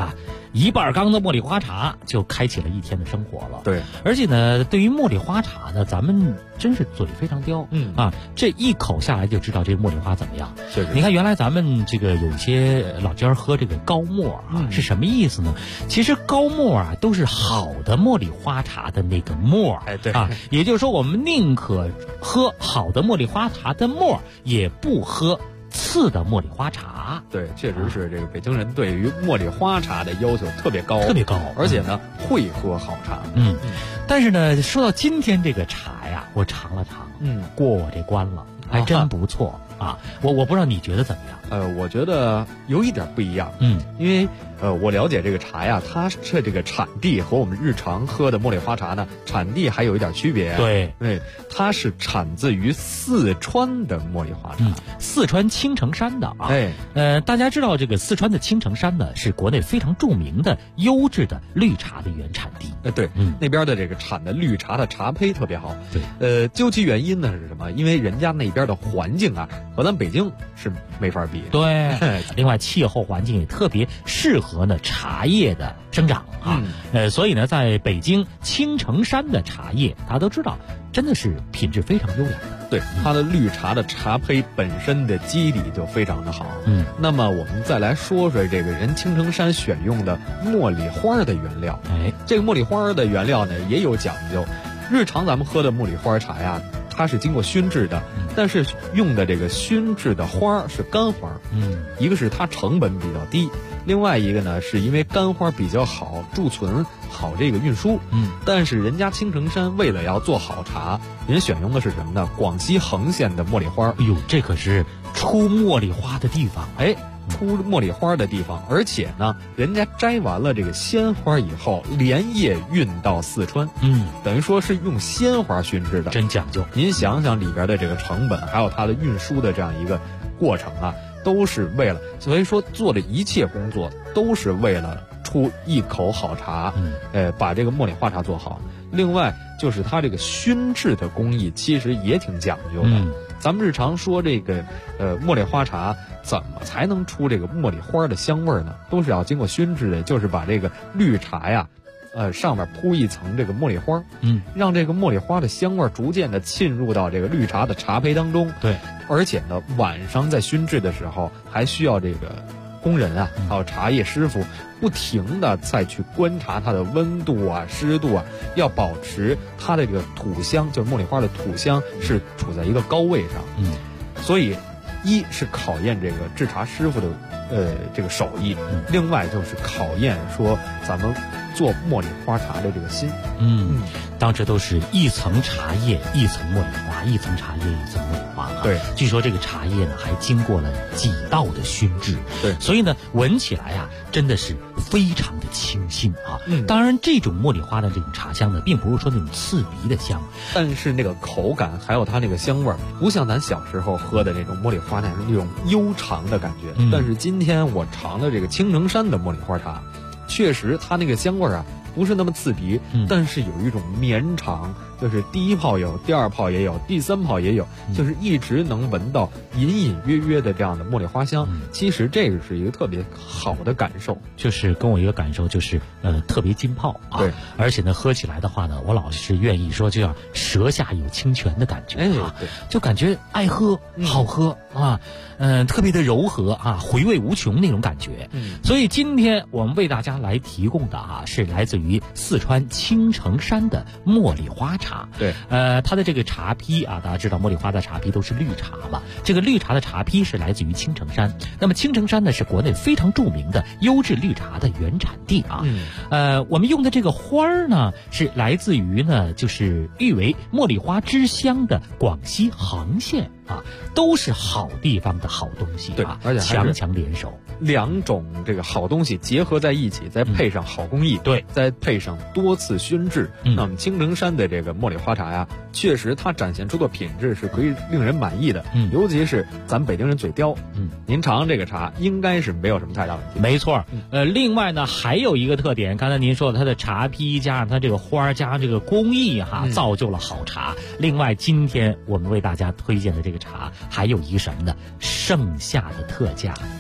1半缸的茉莉花茶就开启了一天的生活了。 对， 而且呢，对于茉莉花茶呢，咱们真是嘴非常刁，这一口下来就知道这茉莉花怎么样。你看，原来咱们这个有一些老家喝这个高沫是什么意思呢？其实高沫都是好的茉莉花茶的那个沫，也就是说，我们宁可喝好的茉莉花茶的沫，也不喝次的茉莉花茶。 对，确实是这个北京人对于茉莉花茶的要求特别高，而且呢，会喝好茶。 但是呢，说到今天这个茶呀，我尝了尝，过我这关了，还真不错啊。我不知道你觉得怎么样？ 我觉得有一点不一样，因为我了解这个茶呀，它是这个产地和我们日常喝的茉莉花茶呢，产地还有一点区别。 对， 它是产自于四川的茉莉花茶， 四川青城山的啊。大家知道这个四川的青城山呢，是国内非常著名的优质的绿茶的原产地。 对，那边的这个产的绿茶的茶胚特别好。对，究其原因呢是什么？因为人家那边的环境啊，和咱北京是没法比。 对，另外气候环境也特别适合呢茶叶的生长啊。所以呢，在北京青城山的茶叶，大家都知道，真的是品质非常优良的。 对，它的绿茶的茶胚本身的基底就非常的好。那么我们再来说说这个人青城山选用的茉莉花的原料。这个茉莉花的原料呢也有讲究。日常咱们喝的茉莉花茶呀，它是经过熏制的，但是用的这个熏制的花是干花。一个是它成本比较低，另外一个呢是因为干花比较好贮存，好这个运输。但是人家青城山为了要做好茶，人选用的是什么呢？广西横县的茉莉花。 哎呦，这可是出茉莉花的地方。 出茉莉花的地方，而且呢，人家摘完了这个鲜花以后，连夜运到四川，等于说是用鲜花熏制的， 真讲究。 您想想里边的这个成本，还有它的运输的这样一个过程啊，都是为了，所以说做的一切工作都是为了出一口好茶，把这个茉莉花茶做好。另外就是它这个熏制的工艺，其实也挺讲究的。咱们日常说这个茉莉花茶怎么才能出这个茉莉花的香味呢？都是要经过熏制的，就是把这个绿茶呀，上面铺一层这个茉莉花，让这个茉莉花的香味逐渐的浸入到这个绿茶的茶胚当中。 对， 而且呢，晚上在熏制的时候，还需要这个工人啊，还有茶叶师傅不停的再去观察它的温度啊、湿度啊，要保持它的这个土香，就是茉莉花的土香是处在一个高位上。所以一是考验这个制茶师傅的这个手艺，另外就是考验说咱们做茉莉花茶的这个心。 当时都是一层茶叶一层茉莉花，一层茶叶一层茉莉花。 对， 据说这个茶叶呢还经过了几道的熏制。 对， 所以呢闻起来啊真的是非常的清新啊。当然这种茉莉花的这种茶香呢，并不是说那种刺鼻的香， 但是那个口感还有它那个香味儿，不像咱小时候喝的那种茉莉花茶那种悠长的感觉。但是今天我尝了这个青城山的茉莉花茶，确实它那个香味儿啊不是那么刺鼻，但是有一种绵长，就是第一泡有，第二泡也有，第三泡也有，就是一直能闻到隐隐约约的这样的茉莉花香。其实这个是一个特别好的感受， 就是跟我一个感受就是特别浸泡啊。 对， 而且呢喝起来的话呢，我老是愿意说就像舌下有清泉的感觉啊，就感觉爱喝好喝啊。特别的柔和啊，回味无穷那种感觉。所以今天我们为大家来提供的啊，是来自于四川青城山的茉莉花茶。 对， 它的这个茶批啊，大家知道茉莉花的茶批都是绿茶嘛，这个绿茶的茶批是来自于青城山。那么青城山呢，是国内非常著名的优质绿茶的原产地啊。我们用的这个花儿呢，是来自于呢，就是誉为茉莉花之乡的广西横县。都是好地方的好东西啊， 而且强强联手， 两种这个好东西结合在一起，再配上好工艺， 对， 再配上多次熏制，那么青城山的这个茉莉花茶呀，确实它展现出的品质是可以令人满意的。尤其是咱北京人嘴刁，您尝尝这个茶，应该是没有什么太大问题。 没错，另外呢还有一个特点，刚才您说的它的茶批加上它这个花加上这个工艺造就了好茶。另外今天我们为大家推荐的这个茶还有一个什么呢？盛夏的特价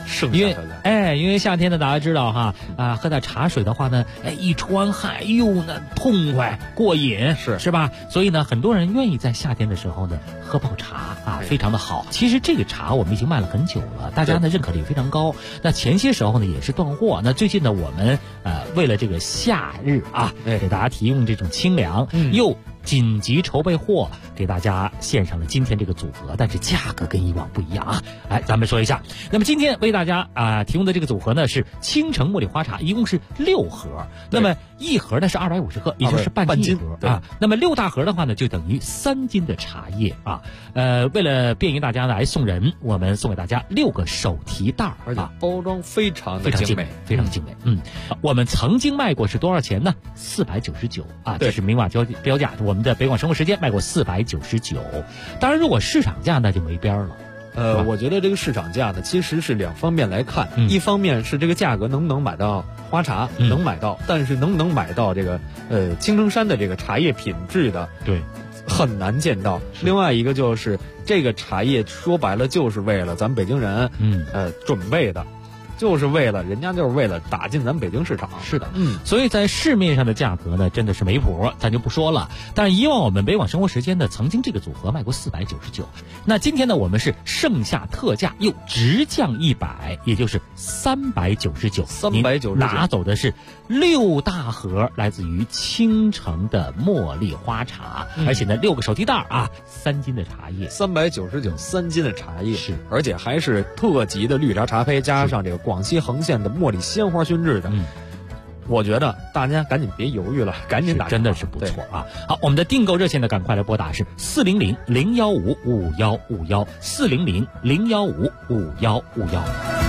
因为夏天呢，大家知道哈喝点茶水的话呢，一出完汗，那痛快过瘾，是吧？所以呢，很多人愿意在夏天的时候呢喝泡茶非常的好。其实这个茶我们已经卖了很久了，大家呢认可率非常高。那前些时候呢也是断货，那最近呢我们为了这个夏日给大家提供这种清凉，又紧急筹备货，给大家献上了今天这个组合，但是价格跟以往不一样啊！咱们说一下。那么今天为大家提供的这个组合呢是青城茉莉花茶，一共是6盒。那么一盒呢是250克，也就是半斤盒那么6大盒的话呢，就等于3斤的茶叶为了便于大家来送人，我们送给大家6个手提袋而且包装非常精美， 非常精美。我们曾经卖过是多少钱呢？499这是明码标价。我们的北广生活时间卖过499，当然如果市场价那就没边了。 我觉得这个市场价呢，其实是2方面来看，一方面是这个价格能不能买到花茶，能买到，但是能不能买到这个青城山的这个茶叶品质的， 对， 很难见到。另外一个就是这个茶叶说白了就是为了咱们北京人准备的。人家就是为了打进咱北京市场。 是的，所以在市面上的价格呢，真的是没谱，咱就不说了。但是以往我们北广生活时间呢，曾经这个组合卖过499，那今天呢，我们是盛夏特价又直降100，也就是399。您拿走的是6大盒来自于青城的茉莉花茶，而且呢6个手提袋3斤的茶叶 ，399 3斤的茶叶是， 而且还是特级的绿茶茶胚，加上这个广西横县的茉莉鲜花熏制的。我觉得大家赶紧别犹豫了，赶紧打， 真的是不错好，我们的订购热线呢，赶快来拨打是400-015-5151，400-015-5151。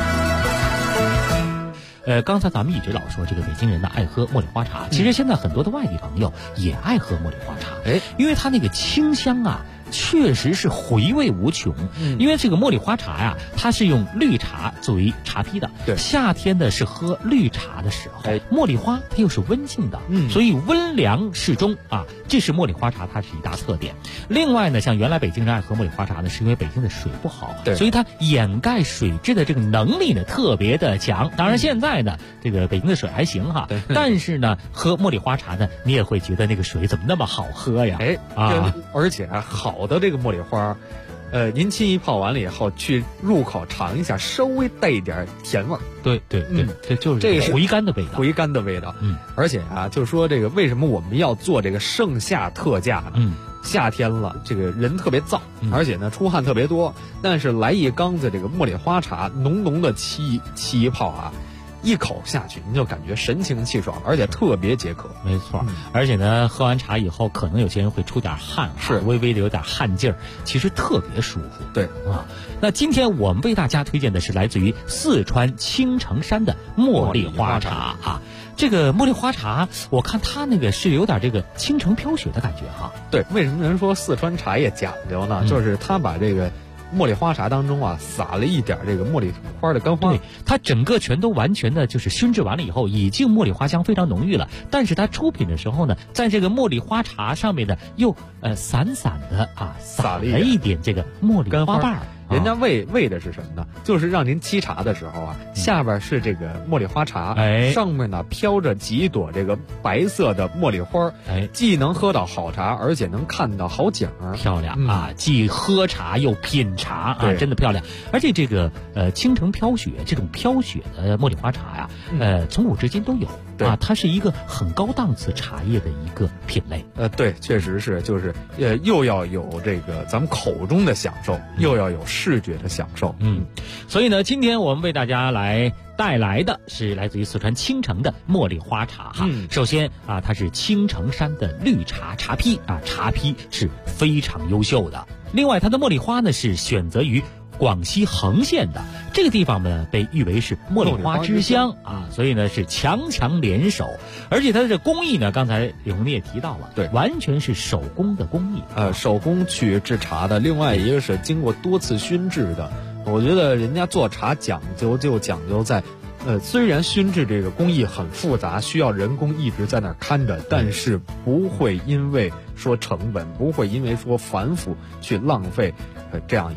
刚才咱们一直老说这个北京人呢爱喝茉莉花茶，其实现在很多的外地朋友也爱喝茉莉花茶，因为它那个清香确实是回味无穷。因为这个茉莉花茶呀，它是用绿茶作为茶坯的。 对， 夏天的是喝绿茶的时候，茉莉花它又是温性的，所以温凉适中这是茉莉花茶它是一大特点。另外呢，像原来北京人爱喝茉莉花茶呢，是因为北京的水不好，所以它掩盖水质的这个能力呢特别的强。当然现在呢，这个北京的水还行但是呢，喝茉莉花茶呢，你也会觉得那个水怎么那么好喝呀？ 而且好的这个茉莉花，您沏一泡完了以后，去入口尝一下，稍微带一点甜味儿。 对，这就是这个回甘的味道。 而且就是说这个为什么我们要做这个盛夏特价呢？夏天了，这个人特别燥，而且呢出汗特别多，但是来一缸子这个茉莉花茶，浓浓的沏一泡一口下去，您就感觉神清气爽，而且特别解渴。 没错，而且呢，喝完茶以后，可能有些人会出点汗，微微的有点汗劲儿，其实特别舒服。 对那今天我们为大家推荐的是来自于四川青城山的茉莉花茶这个茉莉花茶，我看它那个是有点这个倾城飘雪的感觉对，为什么人说四川茶叶讲究呢？就是它把这个茉莉花茶当中撒了一点这个茉莉花的干花， 对，它整个全都完全的就是熏制完了以后，已经茉莉花香非常浓郁了。但是它出品的时候呢，在这个茉莉花茶上面呢，又散散的撒了一点这个茉莉花瓣。 人家为的是什么呢？就是让您沏茶的时候下边是这个茉莉花茶，上面呢飘着几朵这个白色的茉莉花，既能喝到好茶，而且能看到好景儿， 漂亮既喝茶又品茶真的漂亮。而且这个倾城飘雪这种飘雪的茉莉花茶从古至今都有它是一个很高档次茶叶的一个品类。 对，确实是，就是又要有这个咱们口中的享受，又要有视觉的享受。 所以呢，今天我们为大家来带来的是来自于四川青城的茉莉花茶首先它是青城山的绿茶茶坯茶坯是非常优秀的。另外它的茉莉花呢是选择于广西横县的这个地方呢，被誉为是茉莉花之乡所以呢是强联手。而且它的这工艺呢，刚才李红你也提到了， 对， 完全是手工的工艺手工去制茶的。另外一个是经过多次熏制的。我觉得人家做茶讲究在虽然熏制这个工艺很复杂，需要人工一直在那儿看着，但是不会因为说成本，不会因为说繁复去浪费这样一道工艺。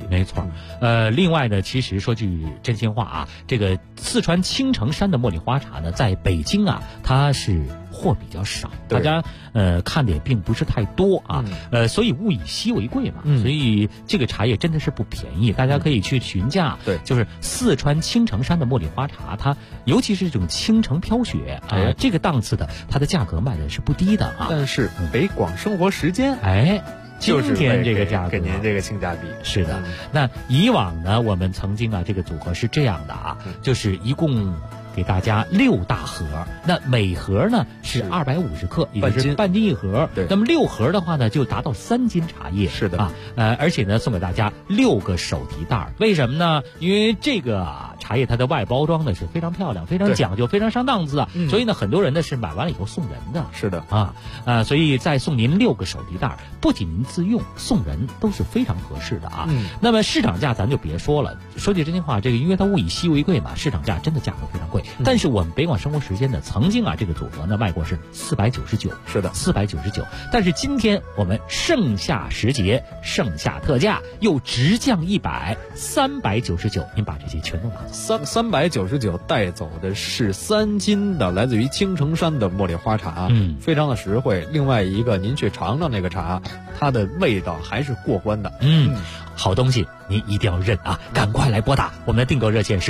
没错。另外呢，其实说句真心话啊，这个四川青城山的茉莉花茶呢，在北京啊，它是货比较少，大家看的也并不是太多啊，所以物以稀为贵嘛，所以这个茶叶真的是不便宜，大家可以去询价。 对， 就是四川青城山的茉莉花茶，它尤其是这种青城飘雪啊，这个档次的，它的价格卖的是不低的啊。 但是北广生活时间， 今天这个价格给您这个性价比。 是的，那以往呢，我们曾经啊，这个组合是这样的啊，就是一共给大家6大盒，那每盒呢是250克，也就是半斤一盒。 对， 那么6盒的话呢，就达到3斤茶叶。 是的啊，而且呢，送给大家6个手提袋。为什么呢？因为这个茶叶它的外包装呢是非常漂亮、非常讲究、非常上档次的，所以呢，很多人呢是买完了以后送人的。 是的所以再送您6个手提袋，不仅您自用，送人都是非常合适的啊。那么市场价咱就别说了，说句真心话，这个因为它物以稀为贵嘛，市场价真的价格非常贵。但是我们北广生活时间呢，曾经啊这个组合呢卖过是499， 是的 ，499。但是今天我们盛夏时节，盛夏特价又直降100，399，您把这些全都拿走。 399带走的是3斤的来自于青城山的茉莉花茶，非常的实惠。另外一个，您去尝尝那个茶，它的味道还是过关的。 好东西您一定要认啊！赶快来拨打我们的订购热线是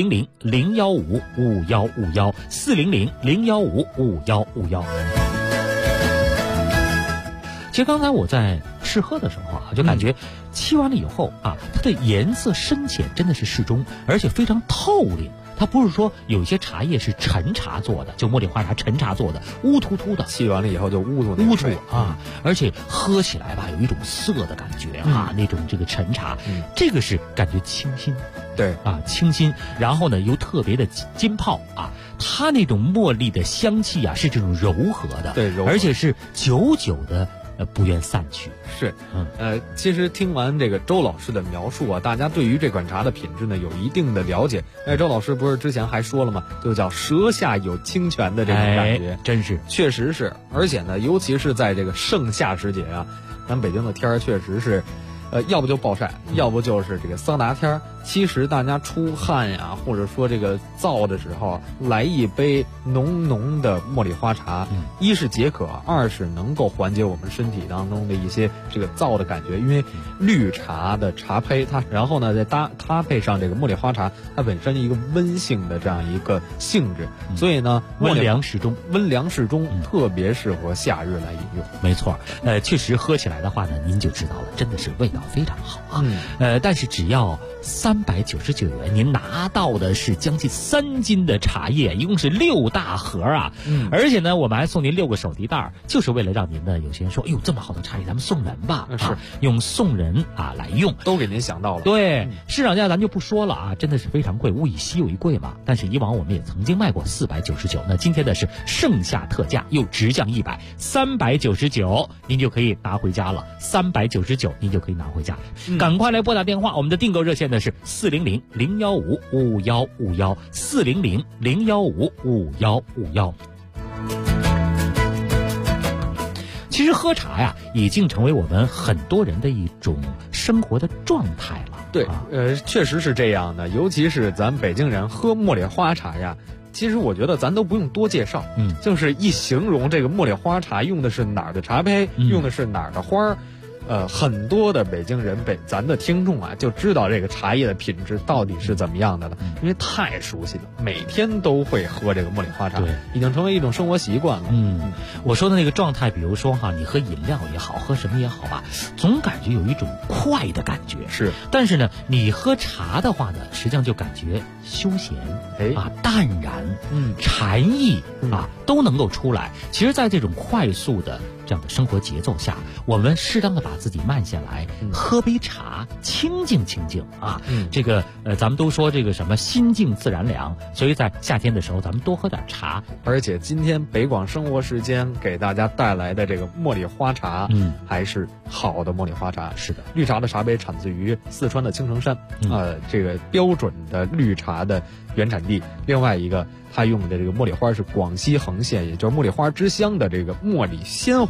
400-015-5151，400-015-5151。其实刚才我在试喝的时候啊，就感觉沏完了以后啊，它的颜色深浅真的是适中，而且非常透亮。它不是说有一些茶叶是陈茶做的，就茉莉花茶陈茶做的，乌突突的， 沏完了以后就乌突啊，而且喝起来吧，有一种涩的感觉啊，那种这个陈茶，这个是感觉清新， 对啊，清新，然后呢又特别的金泡啊，它那种茉莉的香气啊是这种柔和的， 对，柔和， 而且是久久的不愿散去。 是，其实听完这个周老师的描述啊，大家对于这款茶的品质呢有一定的了解。周老师不是之前还说了吗？就叫舌下有清泉的这种感觉， 真是， 确实是。而且呢，尤其是在这个盛夏时节啊，咱北京的天儿确实是，要不就暴晒，要不就是这个桑拿天儿。其实大家出汗呀，或者说这个燥的时候，来一杯浓浓的茉莉花茶，一是解渴，二是能够缓解我们身体当中的一些这个燥的感觉。因为绿茶的茶胚它，然后呢再搭配上这个茉莉花茶，它本身一个温性的这样一个性质，所以呢温凉适中， 特别适合夏日来饮用。 没错，确实喝起来的话呢，您就知道了，真的是味道非常好啊。但是只要399元，您拿到的是将近3斤的茶叶，一共是6大盒啊。而且呢，我们还送您6个手提袋，就是为了让您呢，有些人说，哎呦，这么好的茶叶，咱们送人吧， 是用送人啊来用， 都给您想到了。 对，市场价咱就不说了啊，真的是非常贵，物以稀为贵嘛。但是以往我们也曾经卖过499，那今天的是盛夏特价，又直降100，399，您就可以拿回家了，399您就可以拿回家。赶快来拨打电话，我们的订购热线呢是400-015-5151，400-015-5151。其实喝茶呀，已经成为我们很多人的一种生活的状态了。 对，确实是这样的。尤其是咱北京人喝茉莉花茶呀，其实我觉得咱都不用多介绍，就是一形容这个茉莉花茶用的是哪儿的茶胚，用的是哪儿的花儿。很多的北京人咱的听众啊，就知道这个茶叶的品质到底是怎么样的了，因为太熟悉了，每天都会喝这个茉莉花茶，已经成为一种生活习惯了。 我说的那个状态，比如说哈，你喝饮料也好，喝什么也好吧，总感觉有一种快的感觉。 是， 但是呢，你喝茶的话呢，实际上就感觉休闲，淡然，禅意啊，都能够出来。其实，在这种快速的这样的生活节奏下，我们适当的把自己慢下来，喝杯茶，清静清静啊。这个咱们都说这个什么心静自然凉，所以在夏天的时候，咱们多喝点茶。 而且今天北广生活时间给大家带来的这个茉莉花茶，还是好的茉莉花茶。 是的， 绿茶的茶杯产自于四川的青城山，这个标准的绿茶的原产地。另外一个，它用的这个茉莉花是广西横县，也就是茉莉花之乡的这个茉莉鲜花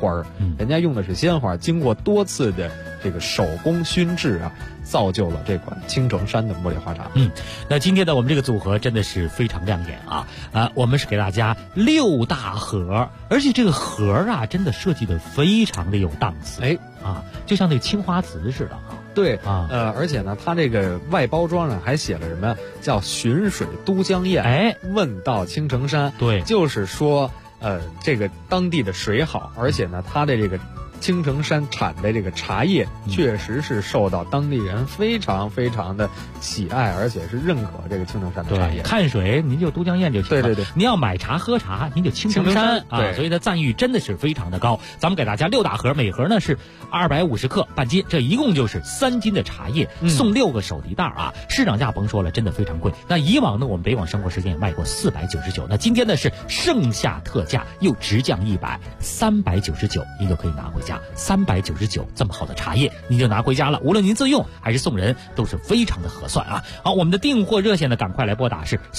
花，人家用的是鲜花，经过多次的这个手工熏制啊，造就了这款青城山的茉莉花茶。 那今天呢，我们这个组合真的是非常亮眼啊！我们是给大家6大盒，而且这个盒啊，真的设计的非常的有档次，就像那个青花瓷似的啊。 对而且呢，它这个外包装上还写了什么？叫寻水都江堰，问道青城山。 对， 就是说，这个当地的水好，而且呢，它的这个青城山产的这个茶叶确实是受到当地人非常非常的喜爱，而且是认可这个青城山的茶叶。 看水您就都江堰就行了。对，您要买茶喝茶您就青城山啊，所以它赞誉真的是非常的高。咱们给大家6大盒，每盒呢是250克半斤，这一共就是3斤的茶叶，送6个手提袋啊。市场价甭说了，真的非常贵。那以往呢，我们北广生活时间也卖过499，那今天呢是盛夏特价，又直降100，399，您就可以拿回家。399这么好的茶叶，您就拿回家了。无论您自用还是送人，都是非常的合算啊！好，我们的订货热线呢，赶快来拨打是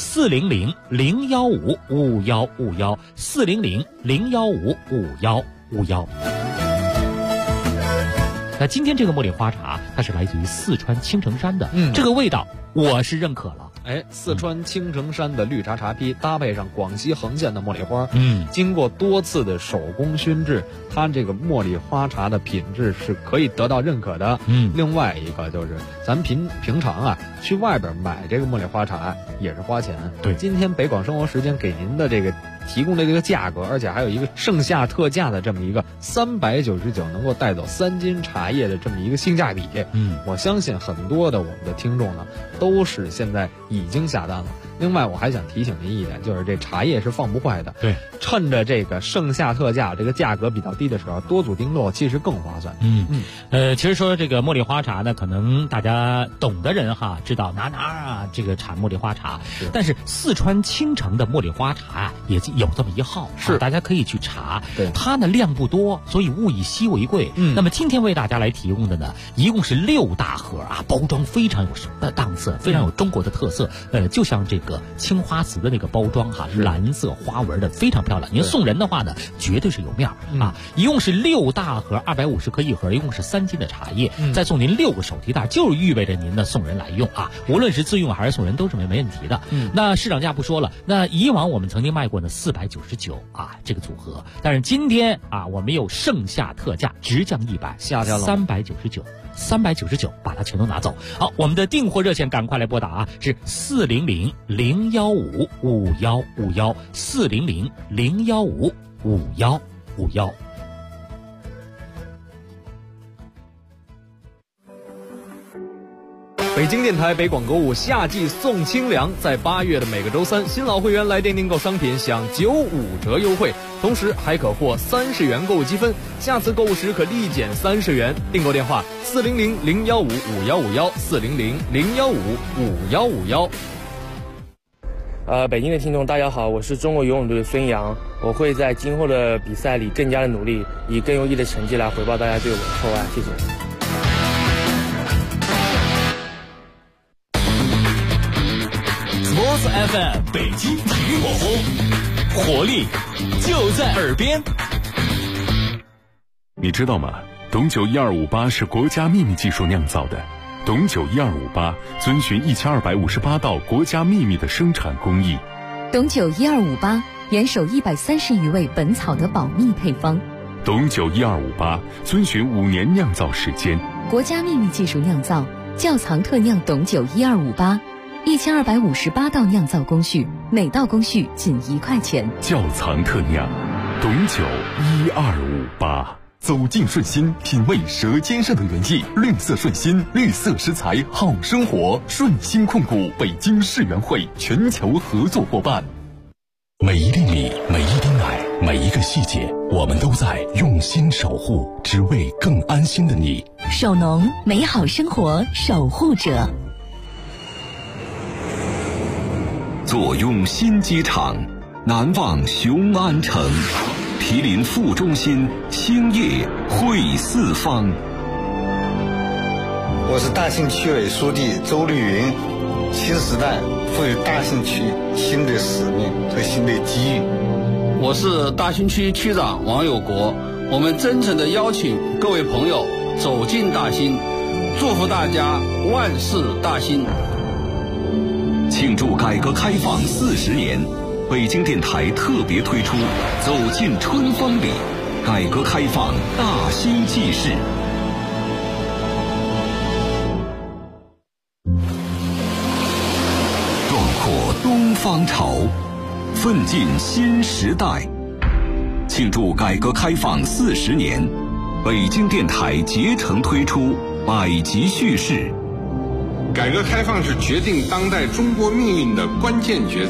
400-015-5151，400-015-5151。那今天这个茉莉花茶，它是来自于四川青城山的，这个味道我是认可了。 四川青城山的绿茶茶坯搭配上广西横县的茉莉花，经过多次的手工熏制，它这个茉莉花茶的品质是可以得到认可的。另外一个就是咱平常啊去外边买这个茉莉花茶也是花钱。 对， 今天北广生活时间给您的这个提供的这个价格，而且还有一个盛夏特价的这么一个399能够带走3斤茶叶的这么一个性价比，我相信很多的我们的听众呢都是现在已经下单了。另外我还想提醒您一点，就是这茶叶是放不坏的。 对， 趁着这个盛夏特价，这个价格比较低的时候，多组订购其实更划算。 其实说这个茉莉花茶呢，可能大家懂的人知道哪啊这个产茉莉花茶，但是四川青城的茉莉花茶也有这么一号，大家可以去查。 对， 它呢量不多，所以物以稀为贵。那么今天为大家来提供的呢，一共是6大盒啊，包装非常有档次，非常有中国的特色。就像这个青花瓷的那个包装蓝色花纹的非常漂亮。您送人的话呢，绝对是有面啊。一共是6大盒，250克一盒，一共是3斤的茶叶，再送您6个手提袋，就是意味着您呢送人来用啊，无论是自用还是送人都是没问题的。那市场价不说了，那以往我们曾经卖过呢499啊这个组合，但是今天啊我们有盛夏特价，直降100， 下降了 399，把它全都拿走。好，我们的订货热线赶快来拨打啊，是400-015-5151，400-015-5151。 北京电台北广购物夏季送清凉，在8月的每个周三，新老会员来电订购商品享95折优惠，同时还可获30元购物积分，下次购物时可立减30元。订购电话400-015-5151，400-015-5151。 北京的听众大家好，我是中国游泳队的孙杨，我会在今后的比赛里更加的努力，以更优异的成绩来回报大家对我的厚爱，谢谢。 Sports FM 北京体育广播，活力就在耳边。 你知道吗？董酒1258是国家秘密技术酿造的。董酒1258遵循1258道国家秘密的生产工艺。 董酒1258严守130余味本草的保密配方。 董酒1258遵循5年酿造时间。 国家秘密技术酿造，窖藏特酿董酒1258，1258道酿造工序，每道工序仅1块钱。 窖藏特酿，董酒1258。 走进顺心，品味舌尖上的原意。绿色顺心，绿色食材好生活。顺心控股北京世园会全球合作伙伴。 每一粒米，每一滴奶，每一个细节，我们都在用心守护，只为更安心的你。 守农，美好生活守护者。 坐拥新机场，南望雄安城。毗邻副中心，兴业汇四方。 我是大兴区委书记周绿云。新时代赋予大兴区新的使命和新的机遇。 我是大兴区区长王有国。 我们真诚地邀请各位朋友走进大兴，祝福大家万事大兴。 庆祝改革开放40年，北京电台特别推出《走进春风里》，改革开放大兴纪事。壮阔东方潮，奋进新时代。庆祝改革开放40年，北京电台竭诚推出百集叙事。 改革开放是决定当代中国命运的关键决策。